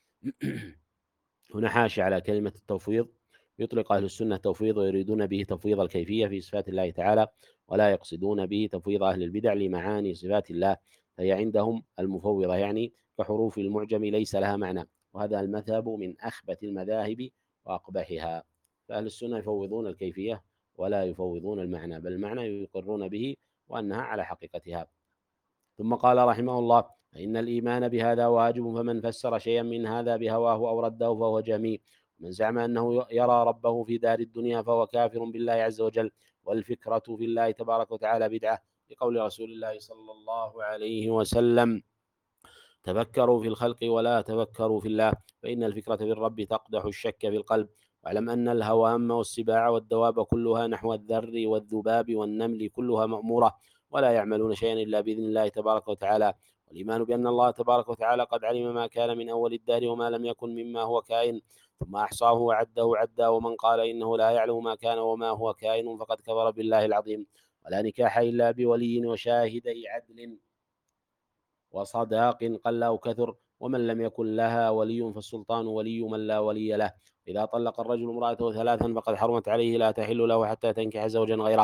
هنا حاشي على كلمة التفويض. يطلق أهل السنة التفويض ويريدون به تفويض الكيفية في صفات الله تعالى، ولا يقصدون به تفويض أهل البدع لمعاني صفات الله، فهي عندهم المفوضة يعني كحروف المعجم ليس لها معنى. وهذا المذهب من أخبث المذاهب وأقبحها. فأهل السنة يفوضون الكيفية ولا يفوضون المعنى، بل المعنى يقرون به وأنها على حقيقتها. ثم قال رحمه الله: فإن الإيمان بهذا واجب، فمن فسر شيئا من هذا بهواه أو رده فهو جميع. ومن زعم أنه يرى ربه في دار الدنيا فهو كافر بالله عز وجل. والفكرة في الله تبارك وتعالى بدعة، لقول رسول الله صلى الله عليه وسلم: تفكروا في الخلق ولا تفكروا في الله، فإن الفكرة في الرب تقدح الشك في القلب. واعلم أن الهوام والسباع والدواب كلها نحو الذر والذباب والنمل كلها مأمورة، ولا يعملون شيئا إلا بإذن الله تبارك وتعالى. والإيمان بأن الله تبارك وتعالى قد علم ما كان من أول الدهر وما لم يكن مما هو كائن، ثم أحصاه وعده عدا. ومن قال إنه لا يعلم ما كان وما هو كائن فقد كفر بالله العظيم. ولا نكاح إلا بولي وشاهدي عدل وصداق قل أو كثر، ومن لم يكن لها ولي فالسلطان ولي من لا ولي له. إذا طلق الرجل امرأته ثلاثا فقد حرمت عليه، لا تحل له حتى تنكح زوجا غيره.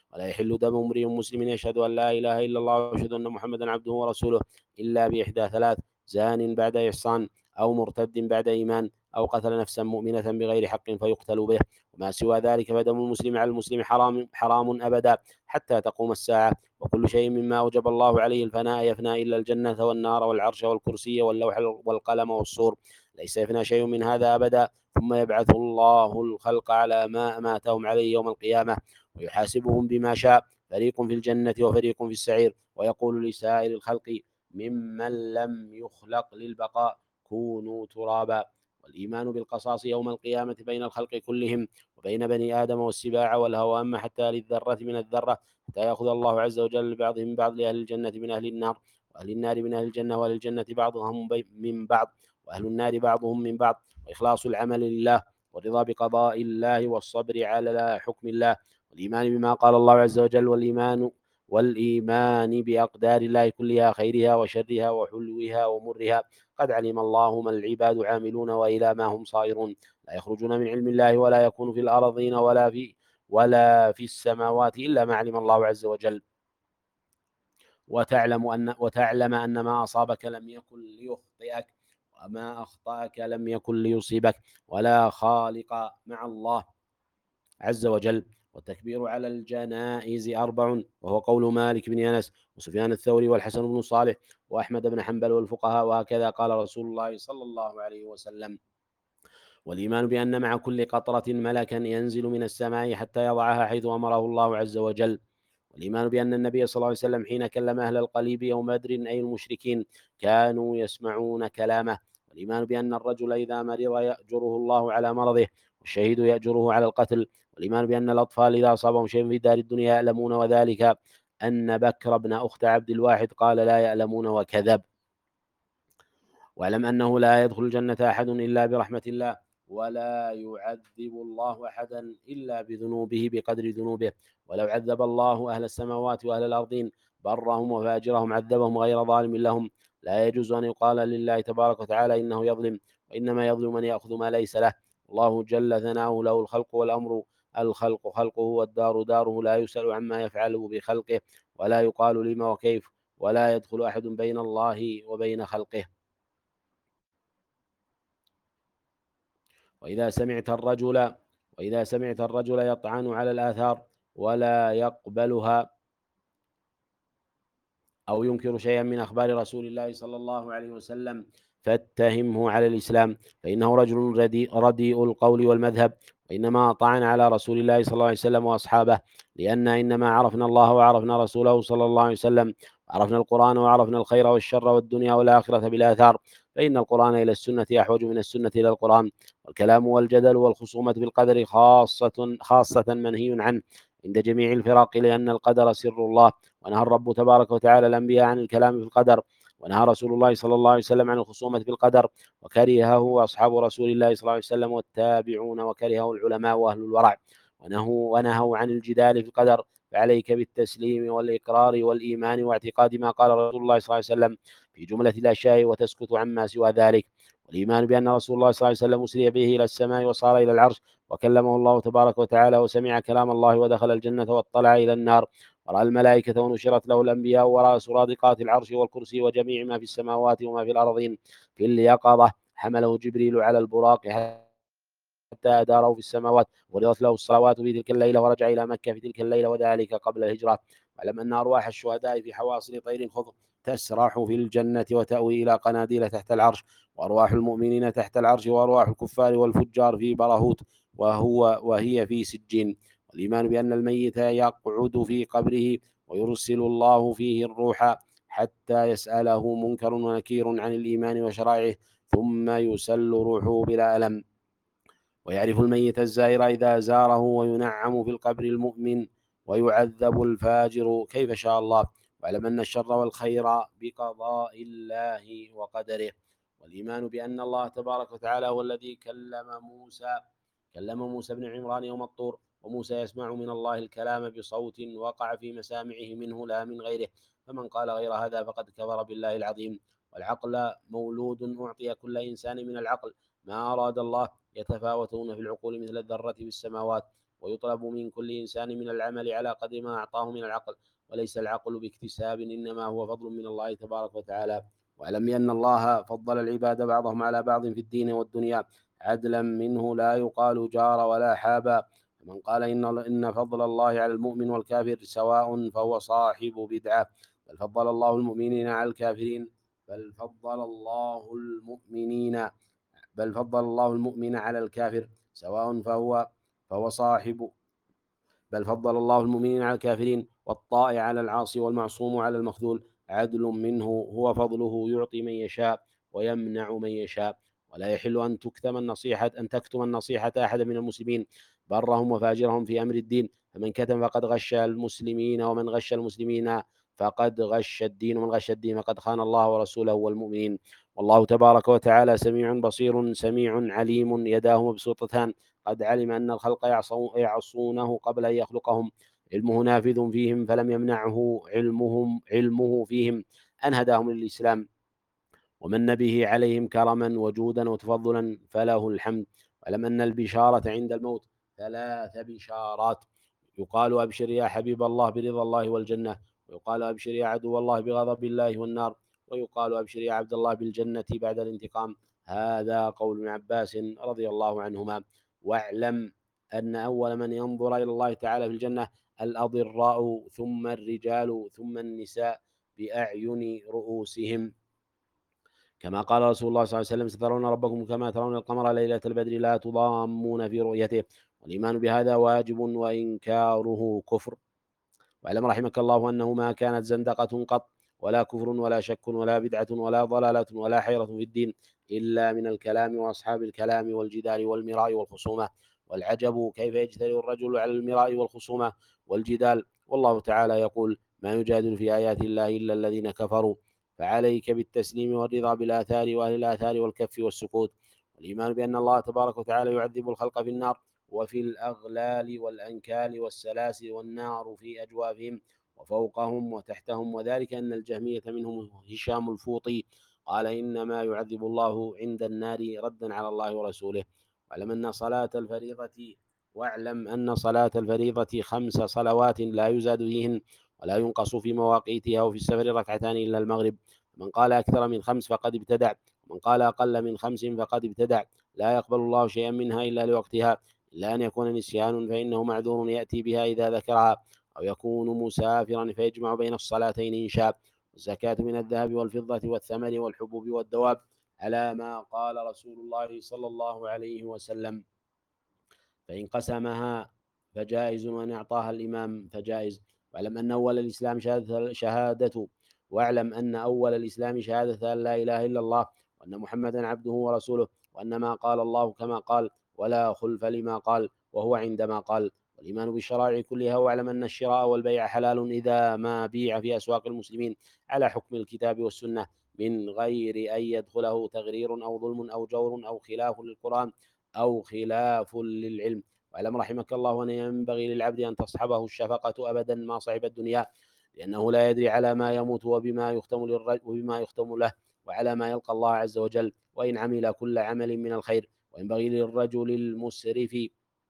ولا يحل دم امرئ مسلم يشهد أن لا إله إلا الله ويشهد أن محمدا عبده ورسوله إلا بإحدى ثلاث: زان بعد إحصان، أو مرتد بعد إيمان، أو قتل نفسا مؤمنة بغير حق فيقتل به. وما سوى ذلك فدم المسلم على المسلم حرام حرام أبدا حتى تقوم الساعة. وكل شيء مما أوجب الله عليه الفناء يفنى إلا الجنة والنار والعرش والكرسي واللوح والقلم والصور، ليس يفنى شيء من هذا أبدا. ثم يبعث الله الخلق على ما أماتهم عليه يوم القيامة، ويحاسبهم بما شاء، فريق في الجنة وفريق في السعير، ويقول لسائر الخلق ممن لم يخلق للبقاء: كونوا ترابا. والإيمان بالقصاص يوم القيامة بين الخلق كلهم وبين بني آدم والسباع والهوام حتى للذرة من الذرة، حتى يأخذ الله عز وجل بعضهم من بعض، لأهل الجنة من أهل النار، وأهل النار من أهل الجنة، وأهل الجنة بعضهم من بعض، وأهل النار بعضهم من بعض. وإخلاص العمل لله، والرضا بقضاء الله، والصبر على حكم الله، والإيمان بما قال الله عز وجل، والإيمان والإيمان بأقدار الله كلها، خيرها وشرها وحلوها ومرها. قد علم الله ما العباد عاملون وإلى ما هم صائرون، لا يخرجون من علم الله ولا يكون في الأرضين ولا في ولا في السماوات إلا ما علم الله عز وجل. وتعلم أن وتعلم أن ما أصابك لم يكن ليخطئك، وما أخطأك لم يكن ليصيبك، ولا خالق مع الله عز وجل. والتكبير على الجنائز أربع، وهو قول مالك بن أنس وسفيان الثوري والحسن بن صالح وأحمد بن حنبل والفقهاء، وهكذا قال رسول الله صلى الله عليه وسلم. والإيمان بأن مع كل قطرة ملكا ينزل من السماء حتى يضعها حيث أمره الله عز وجل. والإيمان بأن النبي صلى الله عليه وسلم حين كلم أهل القليب يوم بدر أي المشركين كانوا يسمعون كلامه. والإيمان بأن الرجل إذا مرض يأجره الله على مرضه، والشهيد يأجره على القتل. والإيمان بأن الأطفال إذا أصابهم شيء في دار الدنيا يعلمون، وذلك أن بكر بن أخت عبد الواحد قال لا يعلمون وكذب. واعلم أنه لا يدخل الجنة أحد إلا برحمة الله، ولا يعذب الله أحدا إلا بذنوبه بقدر ذنوبه. ولو عذب الله أهل السماوات وأهل الأرضين برهم وفاجرهم عذبهم غير ظالم لهم. لا يجوز أن يقال لله تبارك وتعالى إنه يظلم، وإنما يظلم من يأخذ ما ليس له. الله جل ثناؤه له الخلق والأمر، الخلق خلقه والدار داره، لا يسأل عما يفعله بخلقه، ولا يقال لما وكيف، ولا يدخل أحد بين الله وبين خلقه. وإذا سمعت الرجل وإذا سمعت الرجل يطعن على الآثار ولا يقبلها، أو ينكر شيئا من أخبار رسول الله صلى الله عليه وسلم، فاتهمه على الإسلام، فإنه رجل رديء, رديء القول والمذهب، وإنما طعن على رسول الله صلى الله عليه وسلم وأصحابه، لأن إنما عرفنا الله وعرفنا رسوله صلى الله عليه وسلم، وعرفنا القرآن وعرفنا الخير والشر والدنيا والآخرة بالآثار، فإن القرآن إلى السنة أحوج من السنة إلى القرآن. والكلام والجدل والخصومة بالقدر خاصة خاصة منهي عنه عند جميع الفرق، لأن القدر سر الله، ونهى الرب تبارك وتعالى الأنبياء عن الكلام في القدر، ونهى رسول الله صلى الله عليه وسلم عن الخصومة في القدر، وكرهه أصحاب رسول الله صلى الله عليه وسلم والتابعون، وكرهه العلماء وأهل الورع، ونهوا, ونهوا عن الجدال في القدر. فعليك بالتسليم والإقرار والإيمان واعتقاد ما قال رسول الله صلى الله عليه وسلم في جملة الأشياء، وتسكت عما سوى ذلك. والإيمان بأن رسول الله صلى الله عليه وسلم أسري به إلى السماء وصار إلى العرش وكلمه الله تبارك وتعالى، وسمع كلام الله ودخل الجنة واطلع إلى النار ورأى الملائكة ونشرت له الأنبياء ورأى سرادقات العرش والكرسي وجميع ما في السماوات وما في الأرضين في اليقظة. حمله جبريل على البراق حتى أداره في السماوات، ورضت له الصلوات في تلك الليلة، ورجع إلى مكة في تلك الليلة، وذلك قبل الهجرة. واعلم أن أرواح الشهداء في حواصل طير خضر تسرح في الجنة وتأوي إلى قناديل تحت العرش، وأرواح المؤمنين تحت العرش، وأرواح الكفار والفجار في برهوت وهو وهي في سجين. والإيمان بأن الميت يقعد في قبره ويرسل الله فيه الروح حتى يسأله منكر ونكير عن الإيمان وشرائعه، ثم يسل روحه بلا ألم. ويعرف الميت الزائر إذا زاره، وينعم في القبر المؤمن ويعذب الفاجر كيف شاء الله. واعلم أن الشر والخير بقضاء الله وقدره. والإيمان بأن الله تبارك وتعالى هو الذي كلم موسى كلم موسى بن عمران يوم الطور، وموسى يسمع من الله الكلام بصوت وقع في مسامعه منه لا من غيره، فمن قال غير هذا فقد كفر بالله العظيم. والعقل مولود أعطي كل إنسان من العقل ما أراد الله، يتفاوتون في العقول مثل الذرة في السماوات، ويطلب من كل إنسان من العمل على قدر ما أعطاه من العقل، وليس العقل باكتساب، إنما هو فضل من الله تبارك وتعالى. واعلم بأن الله فضل العباد بعضهم على بعض في الدين والدنيا عدلا منه، لا يقال جار ولا حابا. من قال إن إن فضل الله على المؤمن والكافر سواء فهو صاحب بدعة. بل فضل الله المؤمنين على الكافرين بل فضل الله المؤمنين بل فضل الله المؤمن على الكافر سواء فهو فهو صاحب بل فضل الله المؤمنين على الكافرين، والطائع على العاصي، والمعصوم على المخذول، عدل منه هو فضله، يعطي من يشاء ويمنع من يشاء. ولا يحل أن تكتم النصيحة أن تكتم النصيحة أحد من المسلمين برهم وفاجرهم في أمر الدين، فمن كتم فقد غش المسلمين، ومن غش المسلمين فقد غش الدين، ومن غش الدين فقد خان الله ورسوله والمؤمنين. والله تبارك وتعالى سميع بصير سميع عليم، يداه مبسوطتان، قد علم أن الخلق يعصونه قبل أن يخلقهم، علمه نافذ فيهم فلم يمنعه علمهم علمه فيهم أن هداهم للإسلام، ومن به عليهم كرما وجودا وتفضلا فله الحمد. واعلم أن البشارة عند الموت ثلاث بشارات: يقال أبشر يا حبيب الله برضا الله والجنة، ويقال أبشر يا عدو الله بغضب الله والنار، ويقال أبشر يا عبد الله بالجنة بعد الانتقام. هذا قول ابن عباس رضي الله عنهما. واعلم أن أول من ينظر إلى الله تعالى في الجنة الأضراء، ثم الرجال، ثم النساء بأعين رؤوسهم، كما قال رسول الله صلى الله عليه وسلم: سترون ربكم كما ترون القمر ليلة البدر لا تضامون في رؤيته. والإيمان بهذا واجب وإنكاره كفر. واعلم رحمك الله أنه ما كانت زندقة قط، ولا كفر، ولا شك، ولا بدعة، ولا ضلالة، ولا حيرة في الدين إلا من الكلام وأصحاب الكلام والجدال والمراء والخصومة. والعجب كيف يجترئ الرجل على المراء والخصومة والجدال، والله تعالى يقول: ما يجادل في آيات الله إلا الذين كفروا. فعليك بالتسليم والرضا بالآثار وأهل الآثار والكف والسكوت. والإيمان بأن الله تبارك وتعالى يعذب الخلق في النار وفي الأغلال والأنكال والسلاسل، والنار في أجوافهم وفوقهم وتحتهم. وذلك أن الجهمية منهم هشام الفوطي قال: إنما يعذب الله عند النار ردا على الله ورسوله. واعلم أن صلاة الفريضة واعلم أن صلاة الفريضة خمس صلوات لا يزاد فيهن ولا ينقص في مواقيتها، وفي السفر ركعتان إلا المغرب. من قال أكثر من خمس فقد ابتدع، ومن قال أقل من خمس فقد ابتدع. لا يقبل الله شيئا منها إلا لوقتها، إلا أن يكون نسيان فإنه معذور يأتي بها إذا ذكرها، أو يكون مسافرا فيجمع بين الصلاتين إن شاء. الزكاة من الذهب والفضة والثمر والحبوب والدواب، على ما قال رسول الله صلى الله عليه وسلم: فإن قسمها فجائز، وإن أعطاها الإمام فجائز. واعلم أن أول الإسلام شهادة, شهادة واعلم أن أول الإسلام شهادة أن لا إله إلا الله، وأن محمدا عبده ورسوله، وأن ما قال الله كما قال ولا خلف لما قال وهو عندما قال. والإيمان بالشرائع كلها. واعلم أن الشراء والبيع حلال إذا ما بيع في أسواق المسلمين على حكم الكتاب والسنة، من غير أن يدخله تغرير أو ظلم أو جور أو خلاف للقرآن أو خلاف للعلم. واعلم رحمك الله أن ينبغي للعبد أن تصحبه الشفقة أبدا ما صاحب الدنيا، لأنه لا يدري على ما يموت وبما يختم للرجل وبما يختم له، وعلى ما يلقى الله عز وجل، وإن عمل كل عمل من الخير. وينبغي للرجل المسرف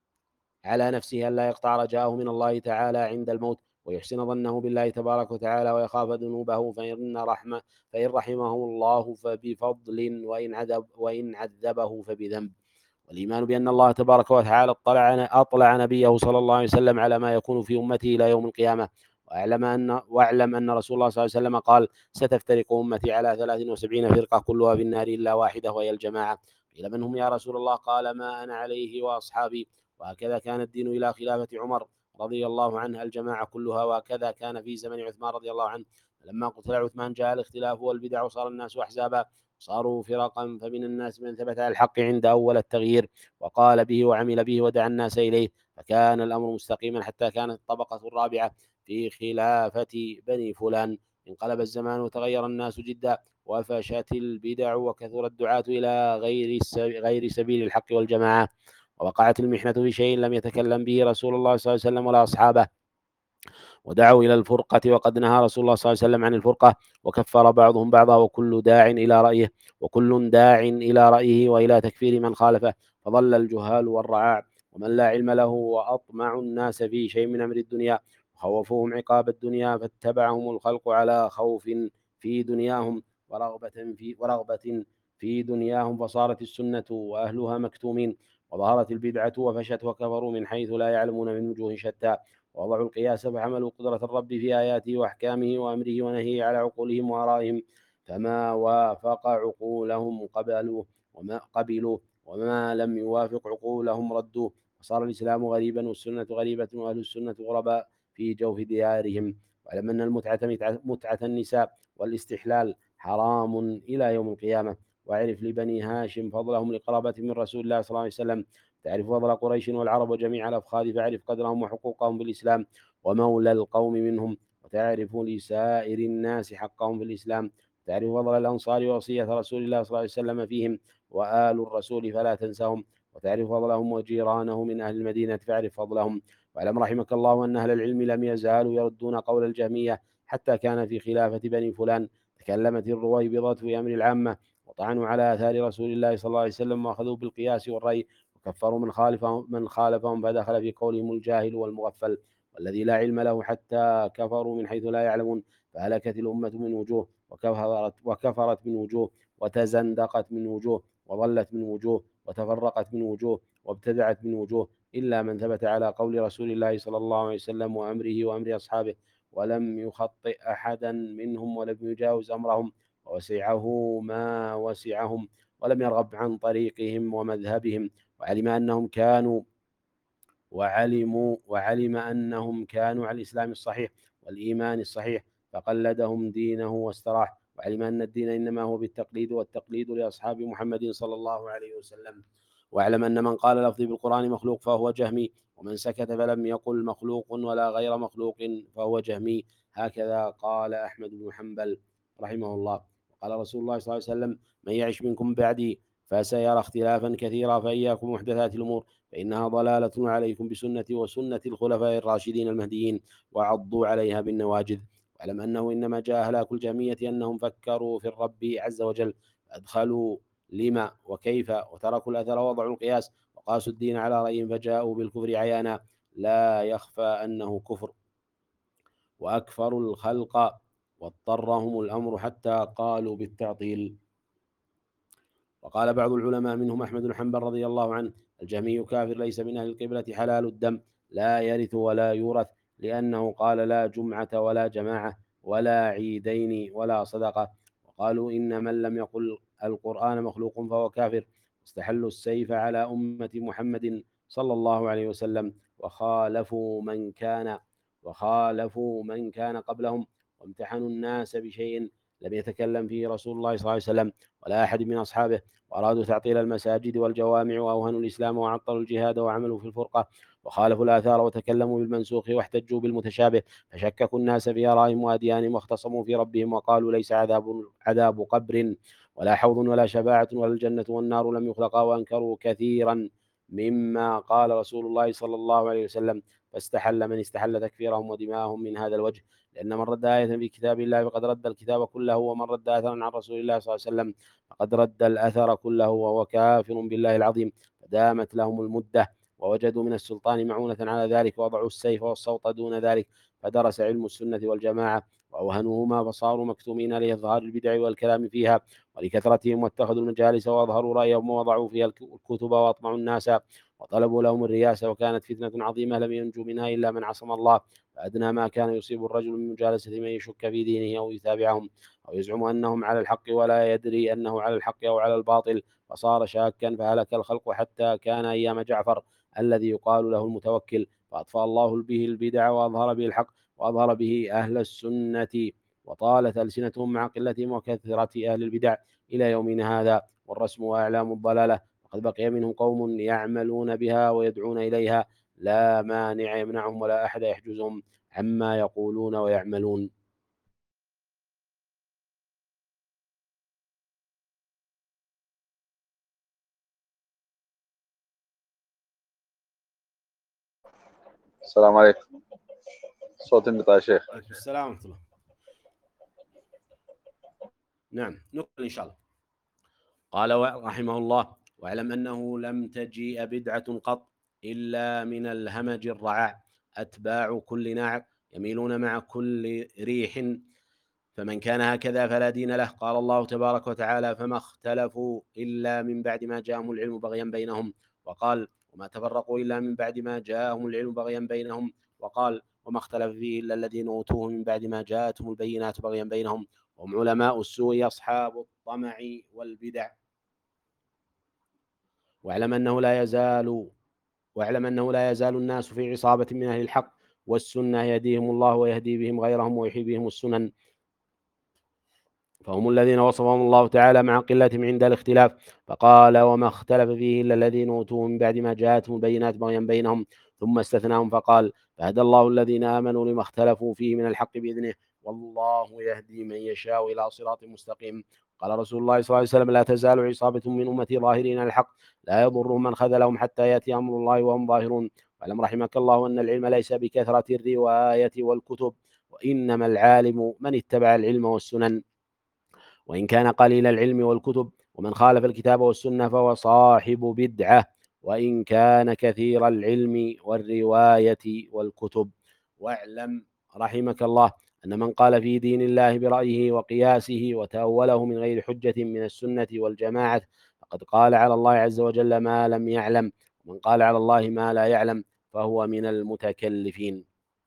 على نفسه ألا يقطع رجاءه من الله تعالى عند الموت، ويحسن ظنه بالله تبارك وتعالى، ويخاف ذنوبه، فإن رحمه فإن رحمه الله فبفضل، وإن عذب وإن عذبه فبذنب. والإيمان بأن الله تبارك وتعالى اطلع أطلع نبيه صلى الله عليه وسلم على ما يكون في أمته إلى يوم القيامة. واعلم أن واعلم أن رسول الله صلى الله عليه وسلم قال: ستفترق أمتي على ثلاث وسبعين فرقة كلها في النار إلا واحدة وهي الجماعة. قيل: من هم يا رسول الله؟ قال: ما أنا عليه وأصحابي. وهكذا كان الدين إلى خلافة عمر رضي الله عنه الجماعة كلها، وهكذا كان في زمن عثمان رضي الله عنه. لما قتل عثمان جاء الاختلاف والبدع وصار الناس أحزابا، صاروا فرقا، فمن الناس من ثبت على الحق عند أول التغيير وقال به وعمل به ودعا الناس إليه، فكان الأمر مستقيما حتى كانت الطبقة الرابعة في خلافة بني فلان. انقلب الزمان وتغير الناس جدا، وفشت البدع وكثر الدعاة إلى غير غير سبيل الحق والجماعة، ووقعت المحنة في شيء لم يتكلم به رسول الله صلى الله عليه وسلم ولا أصحابه، ودعوا إلى الفرقة، وقد نهى رسول الله صلى الله عليه وسلم عن الفرقة، وكفر بعضهم بعضا، وكل داع إلى رأيه وكل داع إلى رأيه وإلى تكفير من خالفه، فضل الجهال والرعاع. ومن لا علم له وأطمع الناس في شيء من أمر الدنيا وخوفوهم عقاب الدنيا فاتبعهم الخلق على خوف في دنياهم ورغبة في ورغبة في دنياهم، فصارت السنة وأهلها مكتومين، وظهرت البدعة وفشت، وكفروا من حيث لا يعلمون من وجوه شتى، ووضعوا القياس فحملوا قدرة الرب في آياته وأحكامه وأمره ونهيه على عقولهم وآرائهم، فما وافق عقولهم قبلوه وما قبلوه وما لم يوافق عقولهم ردوه، وصار الإسلام غريبا والسنة غريبة وأهل السنة غرباء في جوف ديارهم. واعلم أن المتعة متعة النساء والاستحلال حرام إلى يوم القيامة. واعرف لبني هاشم فضلهم لقرابة من رسول الله صلى الله عليه وسلم، تعرف فضل قريش والعرب وجميع الأفخاذ، فاعرف قدرهم وحقوقهم في الإسلام ومولى القوم منهم، وتعرف لسائر الناس حقهم في الإسلام، تعرف فضل الأنصار ووصية رسول الله صلى الله عليه وسلم فيهم وآل الرسول فلا تنسهم، وتعرف فضلهم وجيرانه من أهل المدينة فاعرف فضلهم. واعلم رحمك الله أن أهل العلم لم يزالوا يردون قول الجهمية حتى كان في خلافة بني فلان تكلمت الرويبضة في أمر العامة وطعنوا على آثار رسول الله صلى الله عليه وسلم وأخذوا بالقياس والرأي وكفروا من خالفهم من خالفهم فدخل في قولهم الجاهل والمغفل والذي لا علم له حتى كفروا من حيث لا يعلمون، فهلكت الأمة من وجوه وكفرت, وكفرت من وجوه وتزندقت من وجوه وضلت من وجوه وتفرقت من وجوه وابتدعت من وجوه، إلا من ثبت على قول رسول الله صلى الله عليه وسلم وأمره وأمر أصحابه ولم يخطئ أحدا منهم ولم يجاوز أمرهم ووسعه ما وسعهم ولم يرغب عن طريقهم ومذهبهم، وعلم أنهم كانوا وعلموا وعلم أنهم كانوا على الإسلام الصحيح والإيمان الصحيح فقلدهم دينه واستراح، وعلم أن الدين إنما هو بالتقليد والتقليد لأصحاب محمد صلى الله عليه وسلم. واعلم أن من قال لفظي بالقرآن مخلوق فهو جهمي، ومن سكت فلم يقل مخلوق ولا غير مخلوق فهو جهمي. هكذا قال أحمد بن حنبل رحمه الله. وقال رسول الله صلى الله عليه وسلم: من يعش منكم بعدي فسيرى اختلافا كثيرا، فإياكم محدثات الأمور فإنها ضلالة، عليكم بسنتي وسنة الخلفاء الراشدين المهديين وعضوا عليها بالنواجذ. واعلم أنه إنما جاء هلاك الجهمية أنهم فكروا في الرب عز وجل فأدخلوا لما وكيف وتركوا الأثر ووضعوا القياس وقاسوا الدين على رأيهم فجاءوا بالكفر عيانا لا يخفى أنه كفر، وأكفروا الخلق واضطرهم الأمر حتى قالوا بالتعطيل. وقال بعض العلماء منهم أحمد بن حنبل رضي الله عنه: الجهمي كافر ليس من أهل القبلة حلال الدم لا يرث ولا يورث، لأنه قال لا جمعة ولا جماعة ولا عيدين ولا صدقة. وقالوا إن من لم يقل القرآن مخلوق فهو كافر، استحلوا السيف على أمة محمد صلى الله عليه وسلم وخالفوا من كان وخالفوا من كان قبلهم وامتحنوا الناس بشيء لم يتكلم فيه رسول الله صلى الله عليه وسلم ولا أحد من أصحابه، وأرادوا تعطيل المساجد والجوامع وأوهنوا الإسلام وعطلوا الجهاد وعملوا في الفرقة وخالفوا الآثار وتكلموا بالمنسوخ واحتجوا بالمتشابه، فشككوا الناس في آرائهم وأديانهم واختصموا في ربهم وقالوا ليس عذاب عذاب قبر ولا حوض ولا شفاعة ولا الجنة والنار لم يخلقا، وأنكروا كثيرا مما قال رسول الله صلى الله عليه وسلم، فاستحل من استحل تكفيرهم ودماءهم من هذا الوجه، لأن من رد آية في كتاب الله فقد رد الكتاب كله، ومن رد أثرا عن رسول الله صلى الله عليه وسلم فقد رد الأثر كله وهو كافر بالله العظيم. فدامت لهم المدة ووجدوا من السلطان معونة على ذلك ووضعوا السيف والصوت دون ذلك، فدرس علم السنة والجماعة وأوهنوهما فصاروا مكتومين لإظهار البدع والكلام فيها ولكثرتهم، واتخذوا المجالس وأظهروا رأيهم ووضعوا فيها الكتب وأطمعوا الناس وطلبوا لهم الرياسة، وكانت فتنة عظيمة لم ينجو منها إلا من عصم الله. فأدنى ما كان يصيب الرجل من مجالسة من يشك في دينه أو يتابعهم أو يزعم أنهم على الحق ولا يدري أنه على الحق أو على الباطل، فصار شاكا فهلك الخلق حتى كان أيام جعفر الذي يقال له المتوكل، فأطفأ الله به البدع وأظهر به الحق وأظهر به أهل السنة، وطالت ألسنتهم مع قلتهم وكثرة أهل البدع إلى يومنا هذا، والرسم وأعلام الضلالة وقد بقي منهم قوم يعملون بها ويدعون إليها، لا مانع يمنعهم ولا أحد يحجزهم عما يقولون ويعملون. السلام عليكم. صوت انقطع يا شيخ. عليكم السلام ورحمة الله. نعم نكمل إن شاء الله. قال رحمه الله: واعلم أنه لم تجيء بدعة قط إلا من الهمج الرعاع أتباع كل ناعق يميلون مع كل ريح، فمن كان هكذا فلا دين له. قال الله تبارك وتعالى: فما اختلفوا إلا من بعد ما جاءهم العلم بغيا بينهم. وقال: وما تفرقوا إلا من بعد ما جاءهم العلم بغيا بينهم. وقال: وما اختلف فيه إلا الذين أوتوه من بعد ما جاءتهم البينات بغيا بينهم، هم علماء السوء أصحاب الطمع والبدع. واعلم أنه لا يزال واعلم أنه لا يزال الناس في عصابة من أهل الحق والسنة يهديهم الله ويهدي بهم غيرهم ويحيي بهم السنن، فهم الذين وصفهم الله تعالى مع قلتهم عند الاختلاف، فقال: وما اختلف فيه إلا الذين أوتوه من بعد ما جاءتهم البينات بغيا بينهم، ثم استثناهم فقال: فهدى الله الذين آمنوا لما اختلفوا فيه من الحق بإذنه، والله يهدي من يشاء إلى صراط مستقيم. قال رسول الله صلى الله عليه وسلم: لا تزال عصابة من أمتي ظاهرين على الحق لا يضرهم من خذلهم حتى يأتي أمر الله وهم ظاهرون. واعلم رحمك الله أن العلم ليس بكثرة الرواية والكتب، وإنما العالم من اتبع العلم والسنن، وإن كان قليل العلم والكتب، ومن خالف الكتاب والسنة فهو صاحب بدعة، وإن كان كثير العلم والرواية والكتب. واعلم رحمك الله أن من قال في دين الله برأيه وقياسه وتأوله من غير حجة من السنة والجماعة فقد قال على الله عز وجل ما لم يعلم، ومن قال على الله ما لا يعلم فهو من المتكلفين.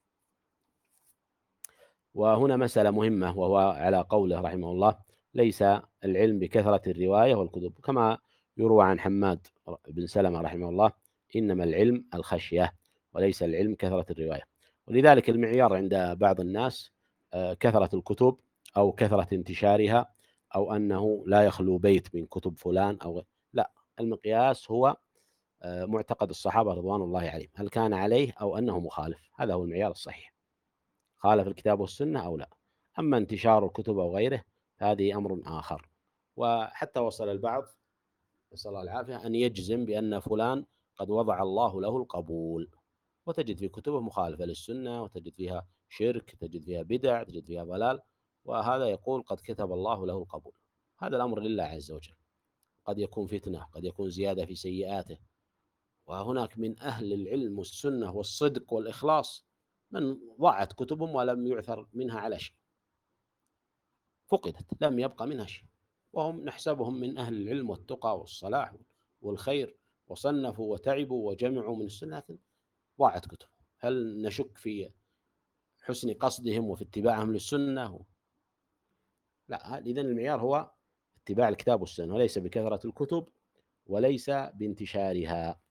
وهنا مسألة مهمة، وهو على قوله رحمه الله: ليس العلم بكثرة الرواية والكتب، كما يروى عن حماد بن سلمة رحمه الله: إنما العلم الخشية وليس العلم كثرة الرواية. ولذلك المعيار عند بعض الناس كثرة الكتب أو كثرة انتشارها، أو أنه لا يخلو بيت من كتب فلان أو لا، المقياس هو معتقد الصحابة رضوان الله عليهم، هل كان عليه أو أنه مخالف، هذا هو المعيار الصحيح، خالف الكتاب والسنة أو لا. أما انتشار الكتب أو غيره هذه أمر آخر. وحتى وصل البعض نسأل الله العافية أن يجزم بأن فلان قد وضع الله له القبول، وتجد في كتبه مخالفة للسنة، وتجد فيها شرك، تجد فيها بدع، تجد فيها ضلال، وهذا يقول قد كتب الله له القبول. هذا الأمر لله عز وجل، قد يكون فتنة، قد يكون زيادة في سيئاته. وهناك من أهل العلم والسنة والصدق والإخلاص من ضاعت كتبهم ولم يعثر منها على شيء، فقدت لم يبقى منها شيء، وهم نحسبهم من أهل العلم والتقى والصلاح والخير، وصنفوا وتعبوا وجمعوا من السنة، لكن ضاعت كتبهم. هل نشك في حسن قصدهم وفي اتباعهم للسنة؟ لا. إذن المعيار هو اتباع الكتاب والسنة، وليس بكثرة الكتب وليس بانتشارها.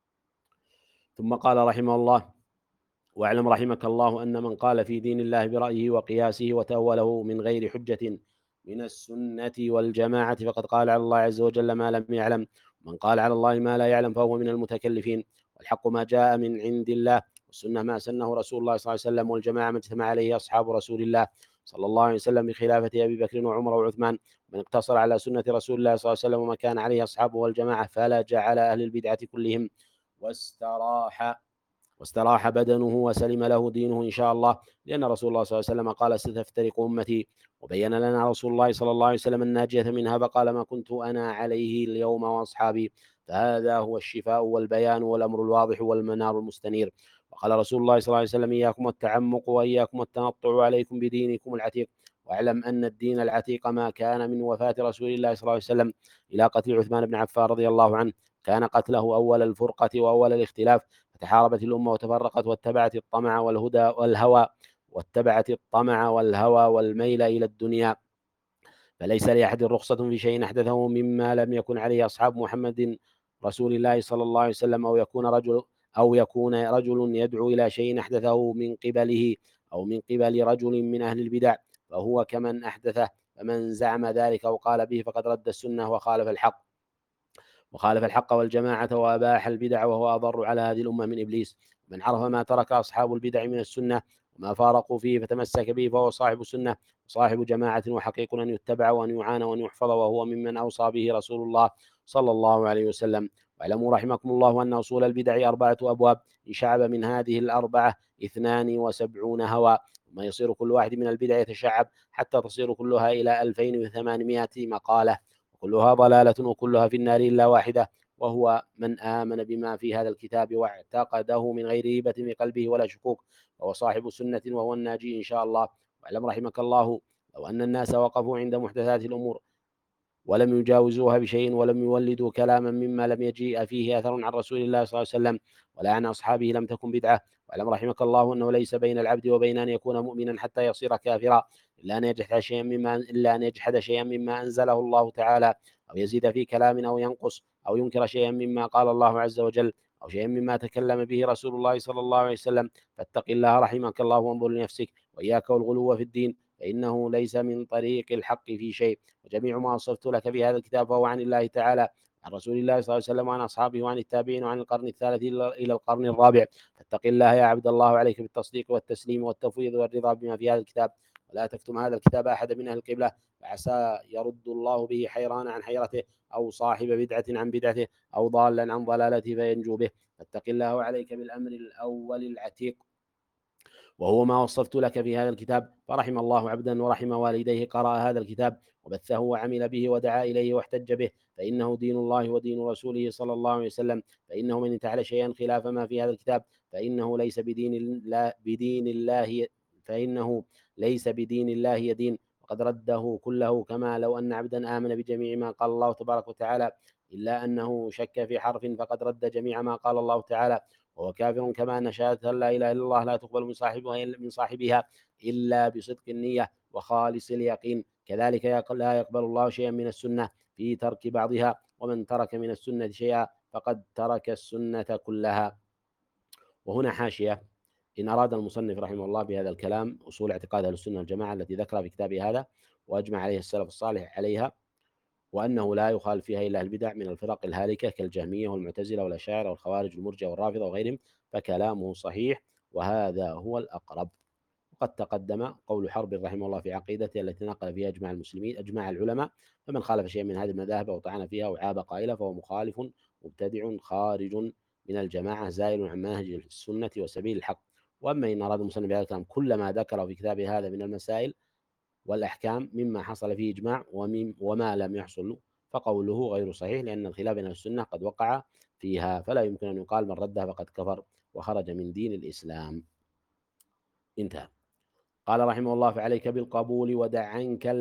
ثم قال رحمه الله: واعلم رحمك الله أن من قال في دين الله برأيه وقياسه وتأوله من غير حجة من السنة والجماعة فقد قال على الله عز وجل ما لم يعلم، ومن قال على الله ما لا يعلم فهو من المتكلفين. والحق ما جاء من عند الله، والسنة ما سنه رسول الله صلى الله عليه وسلم، والجماعة ما اجتمع عليه أصحاب رسول الله صلى الله عليه وسلم بخلافة أبي بكر وعمر وعثمان. من اقتصر على سنة رسول الله صلى الله عليه وسلم وما كان عليه أصحابه والجماعة فلا جعل أهل البدعة كلهم، واستراح واستراح بدنه وسلم له دينه إن شاء الله، لأن رسول الله صلى الله عليه وسلم قال: ستفترق أمتي، وبين لنا رسول الله صلى الله عليه وسلم الناجية منها فقال: ما كنت أنا عليه اليوم وأصحابي، فهذا هو الشفاء والبيان والأمر الواضح والمنار المستنير. وقال رسول الله صلى الله عليه وسلم: إياكم التعمق وإياكم التنطع عليكم بدينكم العتيق. واعلم أن الدين العتيق ما كان من وفاة رسول الله صلى الله عليه وسلم إلى قتل عثمان بن عفان رضي الله عنه، كان قتله أول الفرقة وأول الاختلاف، فتحاربت الأمة وتفرقت واتبعت الطمع والهدى والهوى واتبعت الطمع والهوى والميل إلى الدنيا، فليس لأحد رخصة في شيء أحدثه مما لم يكن عليه أصحاب محمد رسول الله صلى الله عليه وسلم، أو يكون رجل أو يكون رجل يدعو إلى شيء أحدثه من قبله أو من قبل رجل من أهل البدع، فهو كمن أحدثه. فمن زعم ذلك أو قال به فقد رد السنة وخالف الحق وخالف الحق والجماعة وأباح البدع، وهو أضر على هذه الأمة من إبليس. من عرف ما ترك أصحاب البدع من السنة وما فارقوا فيه فتمسك به فهو صاحب السنة وصاحب جماعة، وحقيق أن يتبع وأن يعان وأن يحفظ، وهو ممن أوصى به رسول الله صلى الله عليه وسلم. واعلموا رحمكم الله أن أصول البدع أربعة أبواب، إن شعب من هذه الأربعة اثنان وسبعون هوى، ثم يصير كل واحد من البدع يتشعب حتى تصير كلها إلى ألفين وثمانمائة مقالة، وكلها ضلالة وكلها في النار إلا واحدة، وهو من آمن بما في هذا الكتاب واعتقده من غير ريبة في قلبه ولا شكوك، وهو صاحب سنة وهو الناجي إن شاء الله. واعلم رحمك الله لو أن الناس وقفوا عند محدثات الأمور ولم يجاوزوها بشيء ولم يولدوا كلاما مما لم يجيء فيه أثر عن رسول الله صلى الله عليه وسلم ولا عن أصحابه لم تكن بدعة. واعلم رحمك الله أنه ليس بين العبد وبين أن يكون مؤمنا حتى يصير كافرا إلا أن يجحد شيئا مما إلا أن يجحد شيئا مما أنزله الله تعالى، أو يزيد في كلام أو ينقص، أو ينكر شيئا مما قال الله عز وجل، أو شيئا مما تكلم به رسول الله صلى الله عليه وسلم. فاتق الله رحمك الله وانظر لنفسك وإياك والغلو في الدين، فإنه ليس من طريق الحق في شيء. وجميع ما وصفت لك في هذا الكتاب فهو عن الله تعالى، عن رسول الله صلى الله عليه وسلم وعن أصحابه وعن التابعين وعن القرن الثالث إلى القرن الرابع. فاتق الله يا عبد الله عليك بالتصديق والتسليم والتفويض والرضا بما في هذا الكتاب، ولا تكتم هذا الكتاب أحد من أهل القبلة، فعسى يرد الله به حيران عن حيرته، أو صاحب بدعة عن بدعته، أو ضالا عن ضلالته فينجو به. فاتق الله عليك بالأمر الأول العتيق، وهو ما وصفت لك في هذا الكتاب. فرحم الله عبدا ورحم والديه قرأ هذا الكتاب وبثه وعمل به ودعا إليه واحتج به، فإنه دين الله ودين رسوله صلى الله عليه وسلم. فإنه من انتحل شيئا خلاف ما في هذا الكتاب فإنه ليس بدين الله بدين الله فإنه ليس بدين الله يدين، وقد رده كله، كما لو أن عبدا آمن بجميع ما قال الله تبارك وتعالى إلا أنه شك في حرف فقد رد جميع ما قال الله تعالى، وهو كافر. كما أن شهادة لا إله إلا الله لا تقبل من صاحبها من صاحبها إلا بصدق النية وخالص اليقين، كذلك لا يقبل الله شيئا من السنة في ترك بعضها، ومن ترك من السنة شيئا فقد ترك السنة كلها. وهنا حاشية: إن أراد المصنف رحمه الله بهذا الكلام أصول اعتقاد أهل السنة والجماعة التي ذكرها في كتابه هذا وأجمع عليه السلف الصالح عليها، وأنه لا يخالف فيها إلا البدع من الفرق الهالكة كالجهمية والمعتزلة والأشاعرة والخوارج والمرجئة والرافضة وغيرهم، فكلامه صحيح وهذا هو الأقرب. وقد تقدم قول حرب رحمه الله في عقيدته التي نقل فيها أجماع المسلمين أجماع العلماء، فمن خالف شيئا من هذه المذاهب أو طعن فيها وعاب قائلة فهو مخالف مبتدع خارج من الجماعة زائل عن منهج السنة وسبيل الحق. وأما إن أراد المصنف بهذا الكلام كل ما ذكره في كتابه هذا من المسائل والأحكام مما حصل فيه إجماع وما لم يحصل فقوله غير صحيح، لأن الخلاف بين السنة قد وقع فيها، فلا يمكن أن يقال من ردها فقد كفر وخرج من دين الإسلام. انتهى. قال رحمه الله: فعليك بالقبول ودع عنك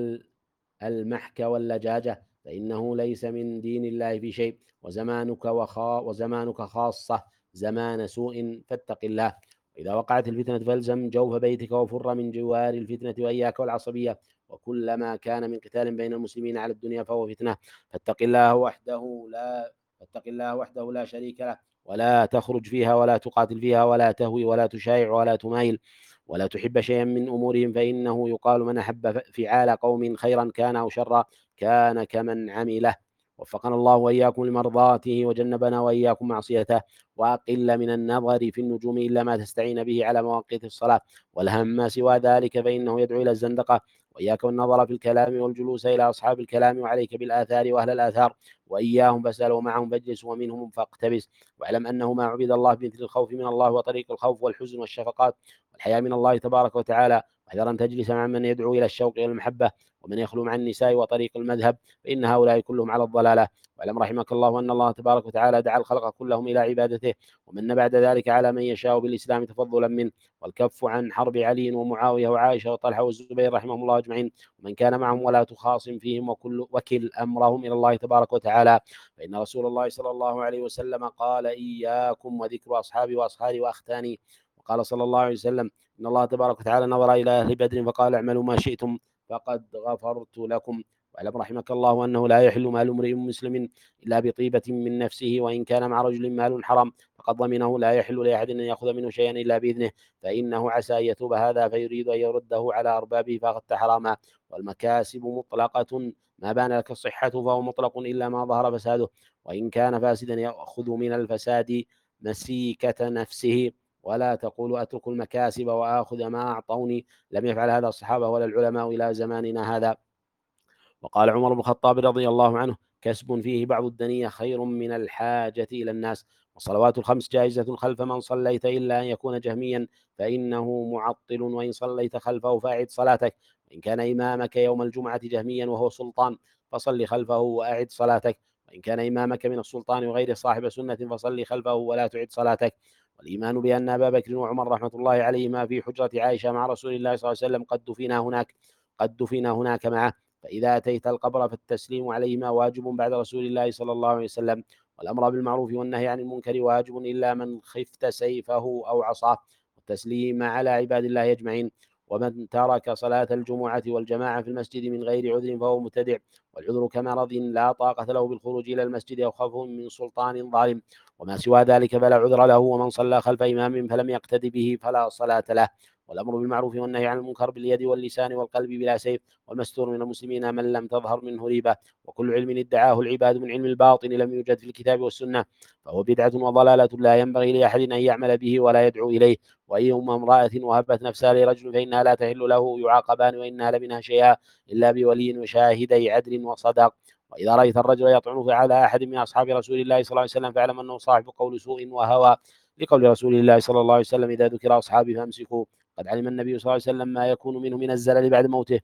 المحك واللجاجة، فإنه ليس من دين الله في شيء، وزمانك, وخا وزمانك خاصة زمان سوء، فاتق الله. إذا وقعت الفتنة فالزم جوف بيتك وفر من جوار الفتنة وإياك والعصبية، وكلما كان من قتال بين المسلمين على الدنيا فهو فتنة، فاتق الله وحده لا فاتق الله وحده لا شريك له، ولا تخرج فيها ولا تقاتل فيها ولا تهوي ولا تشايع ولا تمايل ولا تحب شيئا من أمورهم، فإنه يقال من أحب فعال قوم خيرا كان أو شرا كان كمن عمله. وفقنا الله وإياكم لمرضاته وجنبنا وإياكم معصيته. وأقل من النظر في النجوم إلا ما تستعين به على مواقيت الصلاة، والهم ما سوى ذلك فإنه يدعو إلى الزندقة. وإياك والنظر في الكلام والجلوس إلى أصحاب الكلام، وعليك بالآثار وأهل الآثار، وإياهم فاسأل ومعهم فاجلس ومنهم فاقتبس. واعلم أنه ما عبد الله بمثل الخوف من الله وطريق الخوف والحزن والشفقات والحياة من الله تبارك وتعالى، واحذر أن تجلس مع من يدعو إلى الشوق إلى المحبة ومن يخلو مع النساء وطريق المذهب، فإن هؤلاء كلهم على الضلالة. واعلم رحمك الله أن الله تبارك وتعالى دعا الخلق كلهم إلى عبادته، ومن بعد ذلك على من يشاء بالإسلام تفضلا منه، والكف عن حرب علي ومعاوية وعائشة وطلحة والزبير رحمهم الله أجمعين ومن كان معهم، ولا تخاصم فيهم وكل وكل أمرهم إلى الله تبارك وتعالى، فإن رسول الله صلى الله عليه وسلم قال: إياكم وذكر أصحابي وأصحابي وأختاني. وقال صلى الله عليه وسلم: إن الله تبارك وتعالى نظر إلى أهل بدر فقال: اعملوا ما شئتم فقد غفرت لكم. واعلم رحمك الله أنه لا يحل مال امرئ مسلم إلا بطيبة من نفسه، وإن كان مع رجل مال حرام فقد ضمنه لا يحل لأحد أن يأخذ منه شيئا إلا بإذنه، فإنه عسى أن يتوب هذا فيريد أن يرده على أربابه فقد حراما. والمكاسب مطلقة، ما بان لك الصحة فهو مطلق إلا ما ظهر فساده، وإن كان فاسدا يأخذ من الفساد مسيكة نفسه. ولا تقول أترك المكاسب وآخذ ما أعطوني، لم يفعل هذا الصحابة ولا العلماء إلى زماننا هذا. وقال عمر بن الخطاب رضي الله عنه: كسب فيه بعض الدنيا خير من الحاجة إلى الناس، والصلوات الخمس جائزة خلف من صليت إلا أن يكون جهميا فإنه معطل، وإن صليت خلفه فأعد صلاتك، وإن كان إمامك يوم الجمعة جهميا وهو سلطان فصل خلفه وأعد صلاتك، وإن كان إمامك من السلطان وغيره صاحب سنة فصلي خلفه ولا تعد صلاتك. والإيمان بأن أبا بكر وعمر رحمة الله عليهما في حجرة عائشة مع رسول الله صلى الله عليه وسلم قد دفنا هناك قد دفنا هناك معه. فإذا أتيت القبر فالتسليم عليهما واجب بعد رسول الله صلى الله عليه وسلم. والأمر بالمعروف والنهي عن المنكر واجب إلا من خفت سيفه أو عصاه، والتسليم على عباد الله أجمعين. ومن ترك صلاة الجمعة والجماعة في المسجد من غير عذر فهو مبتدع، والعذر كمرض لا طاقة له بالخروج إلى المسجد أو خوف من سلطان ظالم، وما سوى ذلك فلا عذر له. ومن صلى خلف إمام فلم يقتد به فلا صلاة له. والأمر بالمعروف والنهي عن المنكر باليد واللسان والقلب بلا سيف. والمستور من المسلمين من لم تظهر منه ريبة. وكل علم ادعاه العباد من علم الباطن لم يوجد في الكتاب والسنة فهو بدعة وضلالة لا ينبغي لأحد أن يعمل به ولا يدعو إليه. وأيما امرأة وهبت نفسها لرجل فإنها لا تحل له يعاقبان وإنها لمنها شيئا إلا بولي وشاهدي عدل وصدق. وإذا رأيت الرجل يطعن على أحد من أصحاب رسول الله صلى الله عليه وسلم فاعلم أنه صاحب قول سوء وهوى، لقول رسول الله صلى الله عليه وسلم إذا ذكر أصحابي فامسكوا. قد علم النبي صلى الله عليه وسلم ما يكون منه من الزلل بعد موته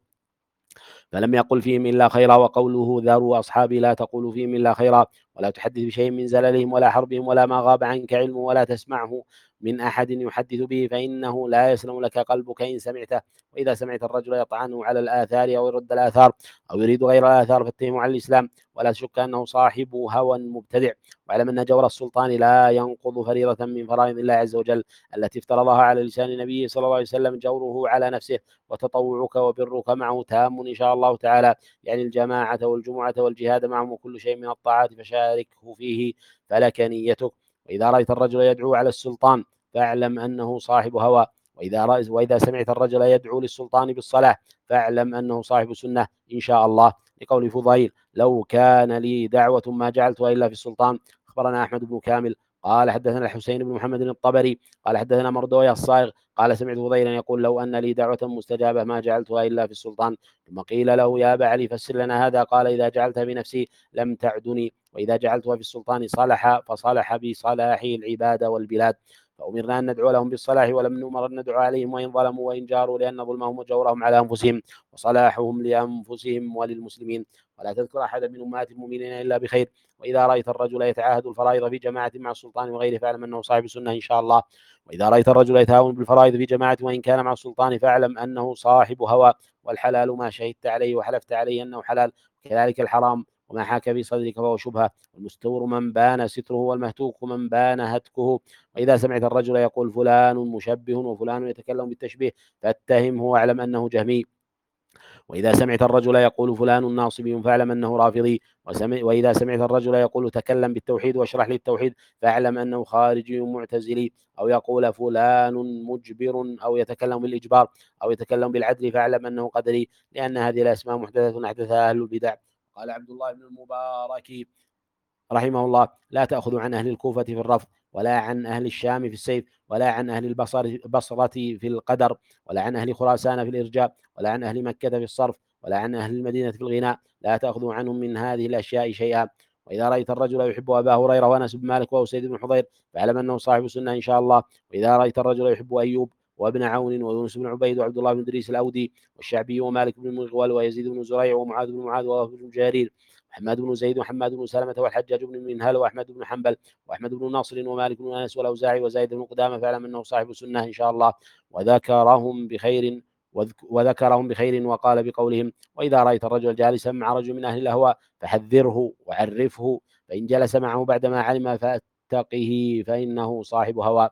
فلم يقل فيهم إلا خيرا. وقوله ذروا أصحابي لا تقولوا فيهم إلا خيرا، ولا تحدث بشيء من زللهم ولا حربهم ولا ما غاب عنك علمه ولا تسمعه من أحد يحدث به فإنه لا يسلم لك قلبك إن سمعته. وإذا سمعت الرجل يطعنه على الآثار أو يرد الآثار أو يريد غير الآثار فاتهمه على الإسلام ولا تشك أنه صاحب هوى مبتدع. واعلم أن جور السلطان لا ينقض فريضة من فرائض الله عز وجل التي افترضها على لسان النبي صلى الله عليه وسلم جوره على نفسه. وتطوعك وبرك معه تام إن شاء الله تعالى، يعني الجماعة والجمعة والجهاد معهم وكل شيء من الطاعات فشاركه فيه فلك نيتك. وإذا رأيت الرجل يدعو على السلطان فاعلم أنه صاحب هوى. وإذا, وإذا سمعت الرجل يدعو للسلطان بالصلاة فاعلم أنه صاحب سنة إن شاء الله، لقول فضيل لو كان لي دعوة ما جعلتها إلا في السلطان. أخبرنا أحمد بن كامل قال حدثنا الحسين بن محمد الطبري قال حدثنا مردوية الصائغ قال سمعت فضيلا يقول لو أن لي دعوة مستجابة ما جعلتها إلا في السلطان. ثم قيل له يا أبا علي فسر لنا هذا قال إذا جعلتها بنفسي لم تعدني، وإذا جعلتها في السلطان صلح فصلح بصلاح العباد والبلاد. فأمرنا أن ندعو لهم بالصلاح ولم نؤمر أن ندعو عليهم وإن ظلموا وإن جاروا لأن ظلمهم وجورهم على أنفسهم وصلاحهم لأنفسهم وللمسلمين. ولا تذكر أحدا من أمهات المؤمنين إلا بخير. وإذا رأيت الرجل يتعاهد الفرائض في جماعة مع السلطان وغيره فاعلم أنه صاحب سنة إن شاء الله. وإذا رأيت الرجل يتهاون بالفرائض في جماعة وإن كان مع السلطان فاعلم أنه صاحب هوى. والحلال ما شهدت عليه وحلفت عليه أنه حلال، كذلك الحرام وما حاك في صدرك فهو شبهة. والمستور من بان ستره والمهتوك من بان هتكه. وإذا سمعت الرجل يقول فلان مشبه وفلان يتكلم بالتشبيه فاتهمه واعلم أنه جهمي. وإذا سمعت الرجل يقول فلان ناصبي فاعلم أنه رافضي. وإذا سمعت الرجل يقول تكلم بالتوحيد واشرح لي التوحيد فاعلم أنه خارجي معتزلي. أو يقول فلان مجبر أو يتكلم بالإجبار أو يتكلم بالعدل فاعلم أنه قدري، لأن هذه الأسماء محدثة أحدثها أهل البدع. قال عبد الله بن المبارك رحمه الله لا تأخذ عن أهل الكوفة في الرفض ولا عن أهل الشام في السيف ولا عن أهل البصر بصرة في القدر ولا عن أهل خراسان في الإرجاء ولا عن أهل مكة في الصرف ولا عن أهل المدينة في الغناء، لا تأخذ عنهم من هذه الأشياء شيئا. وإذا رأيت الرجل يحب أبا هريرة وأنس بن مالك وأسيد بن حضير فاعلم أنه صاحب سنة إن شاء الله. وإذا رأيت الرجل يحب أيوب وابن عون ويونس بن عبيد وعبد الله بن إدريس الأودي والشعبي ومالك بن مغول ويزيد بن زريع ومعاذ بن معاذ ووهب بن جرير محمد بن زيد وحماد بن سلمة والحجاج بن منهل وأحمد بن حنبل وأحمد بن ناصر ومالك بن أنس والأوزاعي وزايد بن قدامة فاعلم أنه صاحب سنة إن شاء الله. وذكرهم بخير وذكرهم بخير وقال بقولهم. وإذا رأيت الرجل جالسا مع رجل من أهل الأهواء فحذره وعرفه فإن جلس معه بعدما علم فاتقه فإنه صاحب هوى.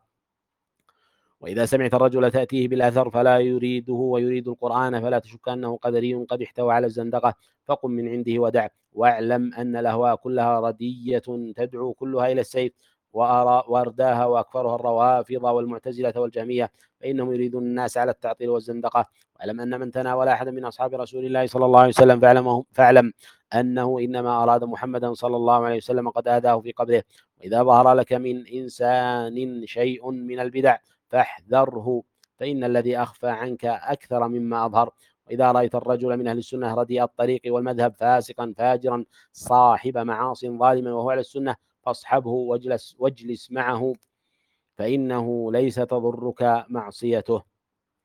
وإذا سمعت الرجل تأتيه بالأثر فلا يريده ويريد القرآن فلا تشك أنه قدري قد احتوى على الزندقة فقم من عنده ودع. واعلم أن الأهواء كلها ردية تدعو كلها إلى السيف وأرداها وأكثرها الروافض والمعتزلة والجهمية فإنهم يريدون الناس على التعطيل والزندقة. واعلم أن من تناول أحدا من أصحاب رسول الله صلى الله عليه وسلم فاعلم, فاعلم أنه إنما أراد محمدا صلى الله عليه وسلم قد آذاه في قبره. وإذا ظهر لك من إنسان شيء من البدع فاحذره فإن الذي أخفى عنك أكثر مما أظهر. وإذا رأيت الرجل من أهل السنة رديء الطريق والمذهب فاسقا فاجرا صاحب معاص ظالما وهو على السنة فاصحبه واجلس, واجلس معه فإنه ليس تضرك معصيته.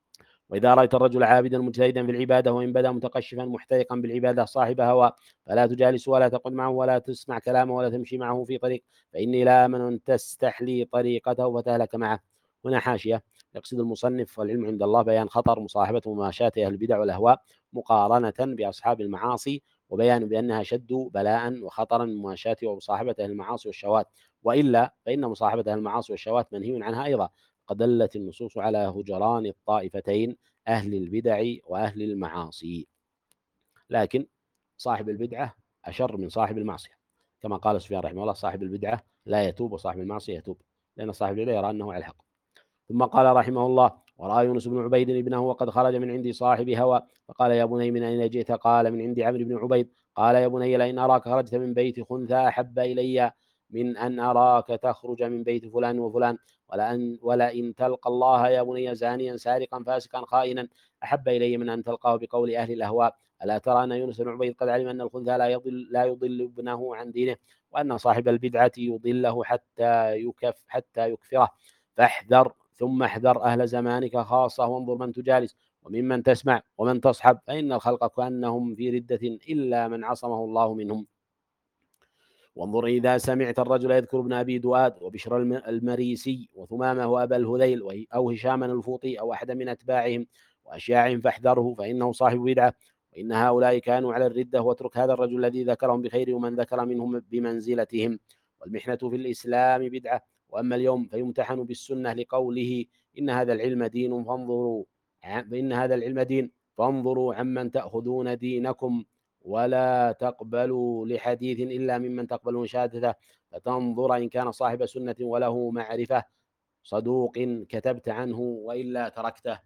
وإذا رأيت الرجل عابدا مجتهدا في العبادة وإن بدا متقشفا محترقا بالعبادة صاحب هوى فلا تجالس ولا تقعد معه ولا تسمع كلامه ولا تمشي معه في طريق، فإني لا آمن أن تستحلي طريقته فتهلك معه. هنا حاشية: يقصد المصنف والعلم عند الله بيان خطر مصاحبة ومماشاة أهل البدع والأهواء مقارنة بأصحاب المعاصي، وبيان بأنها شد بلاء وخطرا من مماشاة ومصاحبة أهل المعاصي والشهوات، وإلا فإن مصاحبة أهل المعاصي والشهوات منهي عنها أيضا، قد دلت النصوص على هجران الطائفتين أهل البدع وأهل المعاصي. لكن صاحب البدعة أشر من صاحب المعصية، كما قال سفيان رحمه الله: صاحب البدعة لا يتوب وصاحب المعصية يتوب، لأن صاحب البدعة يرى أنه على الحق. ثم قال رحمه الله: ورأى يونس بن عبيد ابنه وقد خرج من عند صاحب هوى فقال: يا بني من أين جئت؟ قال: من عند عمرو بن عبيد. قال: يا بني لئن أراك خرجت من بيت خنثى أحب إلي من أن أراك تخرج من بيت فلان وفلان، ولأن ولئن تلقى الله يا بني زانيا سارقا فاسقا خائنا أحب إلي من أن تلقاه بقول أهل الأهواء. ألا ترى أن يونس بن عبيد قد علم أن الخنثى لا يضل لا يضل ابنه عن دينه، وأن صاحب البدعة يضله حتى يكف حتى يكفره، فاحذر ثم احذر أهل زمانك خاصة، وانظر من تجالس وممن تسمع ومن تصحب، فإن الخلق كأنهم في ردة إلا من عصمه الله منهم. وانظر إذا سمعت الرجل يذكر ابن أبي دؤاد وبشر المريسي وثمامة وأبا الهذيل أو هشاما الفوطي أو أحد من أتباعهم وأشياعهم فاحذره، فإنه صاحب بدعة، وإن هؤلاء كانوا على الردة، واترك هذا الرجل الذي ذكرهم بخير ومن ذكر منهم بمنزلتهم. والمحنة في الإسلام بدعة، وأما اليوم فيمتحن بالسنة لقوله: إن هذا العلم دين فانظروا إن هذا العلم دين فانظروا عمن تأخذون دينكم، ولا تقبلوا لحديث إلا ممن تقبلون شهادته، فتنظر إن كان صاحب سنة وله معرفة صدوق كتبت عنه، وإلا تركته.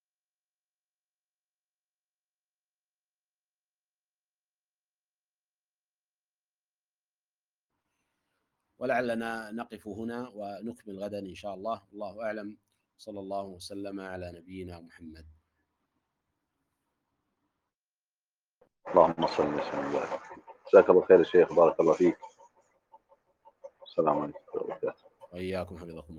ولعلنا نقف هنا ونكمل غدا إن شاء الله. الله أعلم، صلى الله وسلم على نبينا محمد. اللهم صل وسلم وبارك. جزاك الله خير يا شيخ، بارك الله فيك. السلام عليكم ورحمة الله وبركاته. وإياكم حفظكم الله.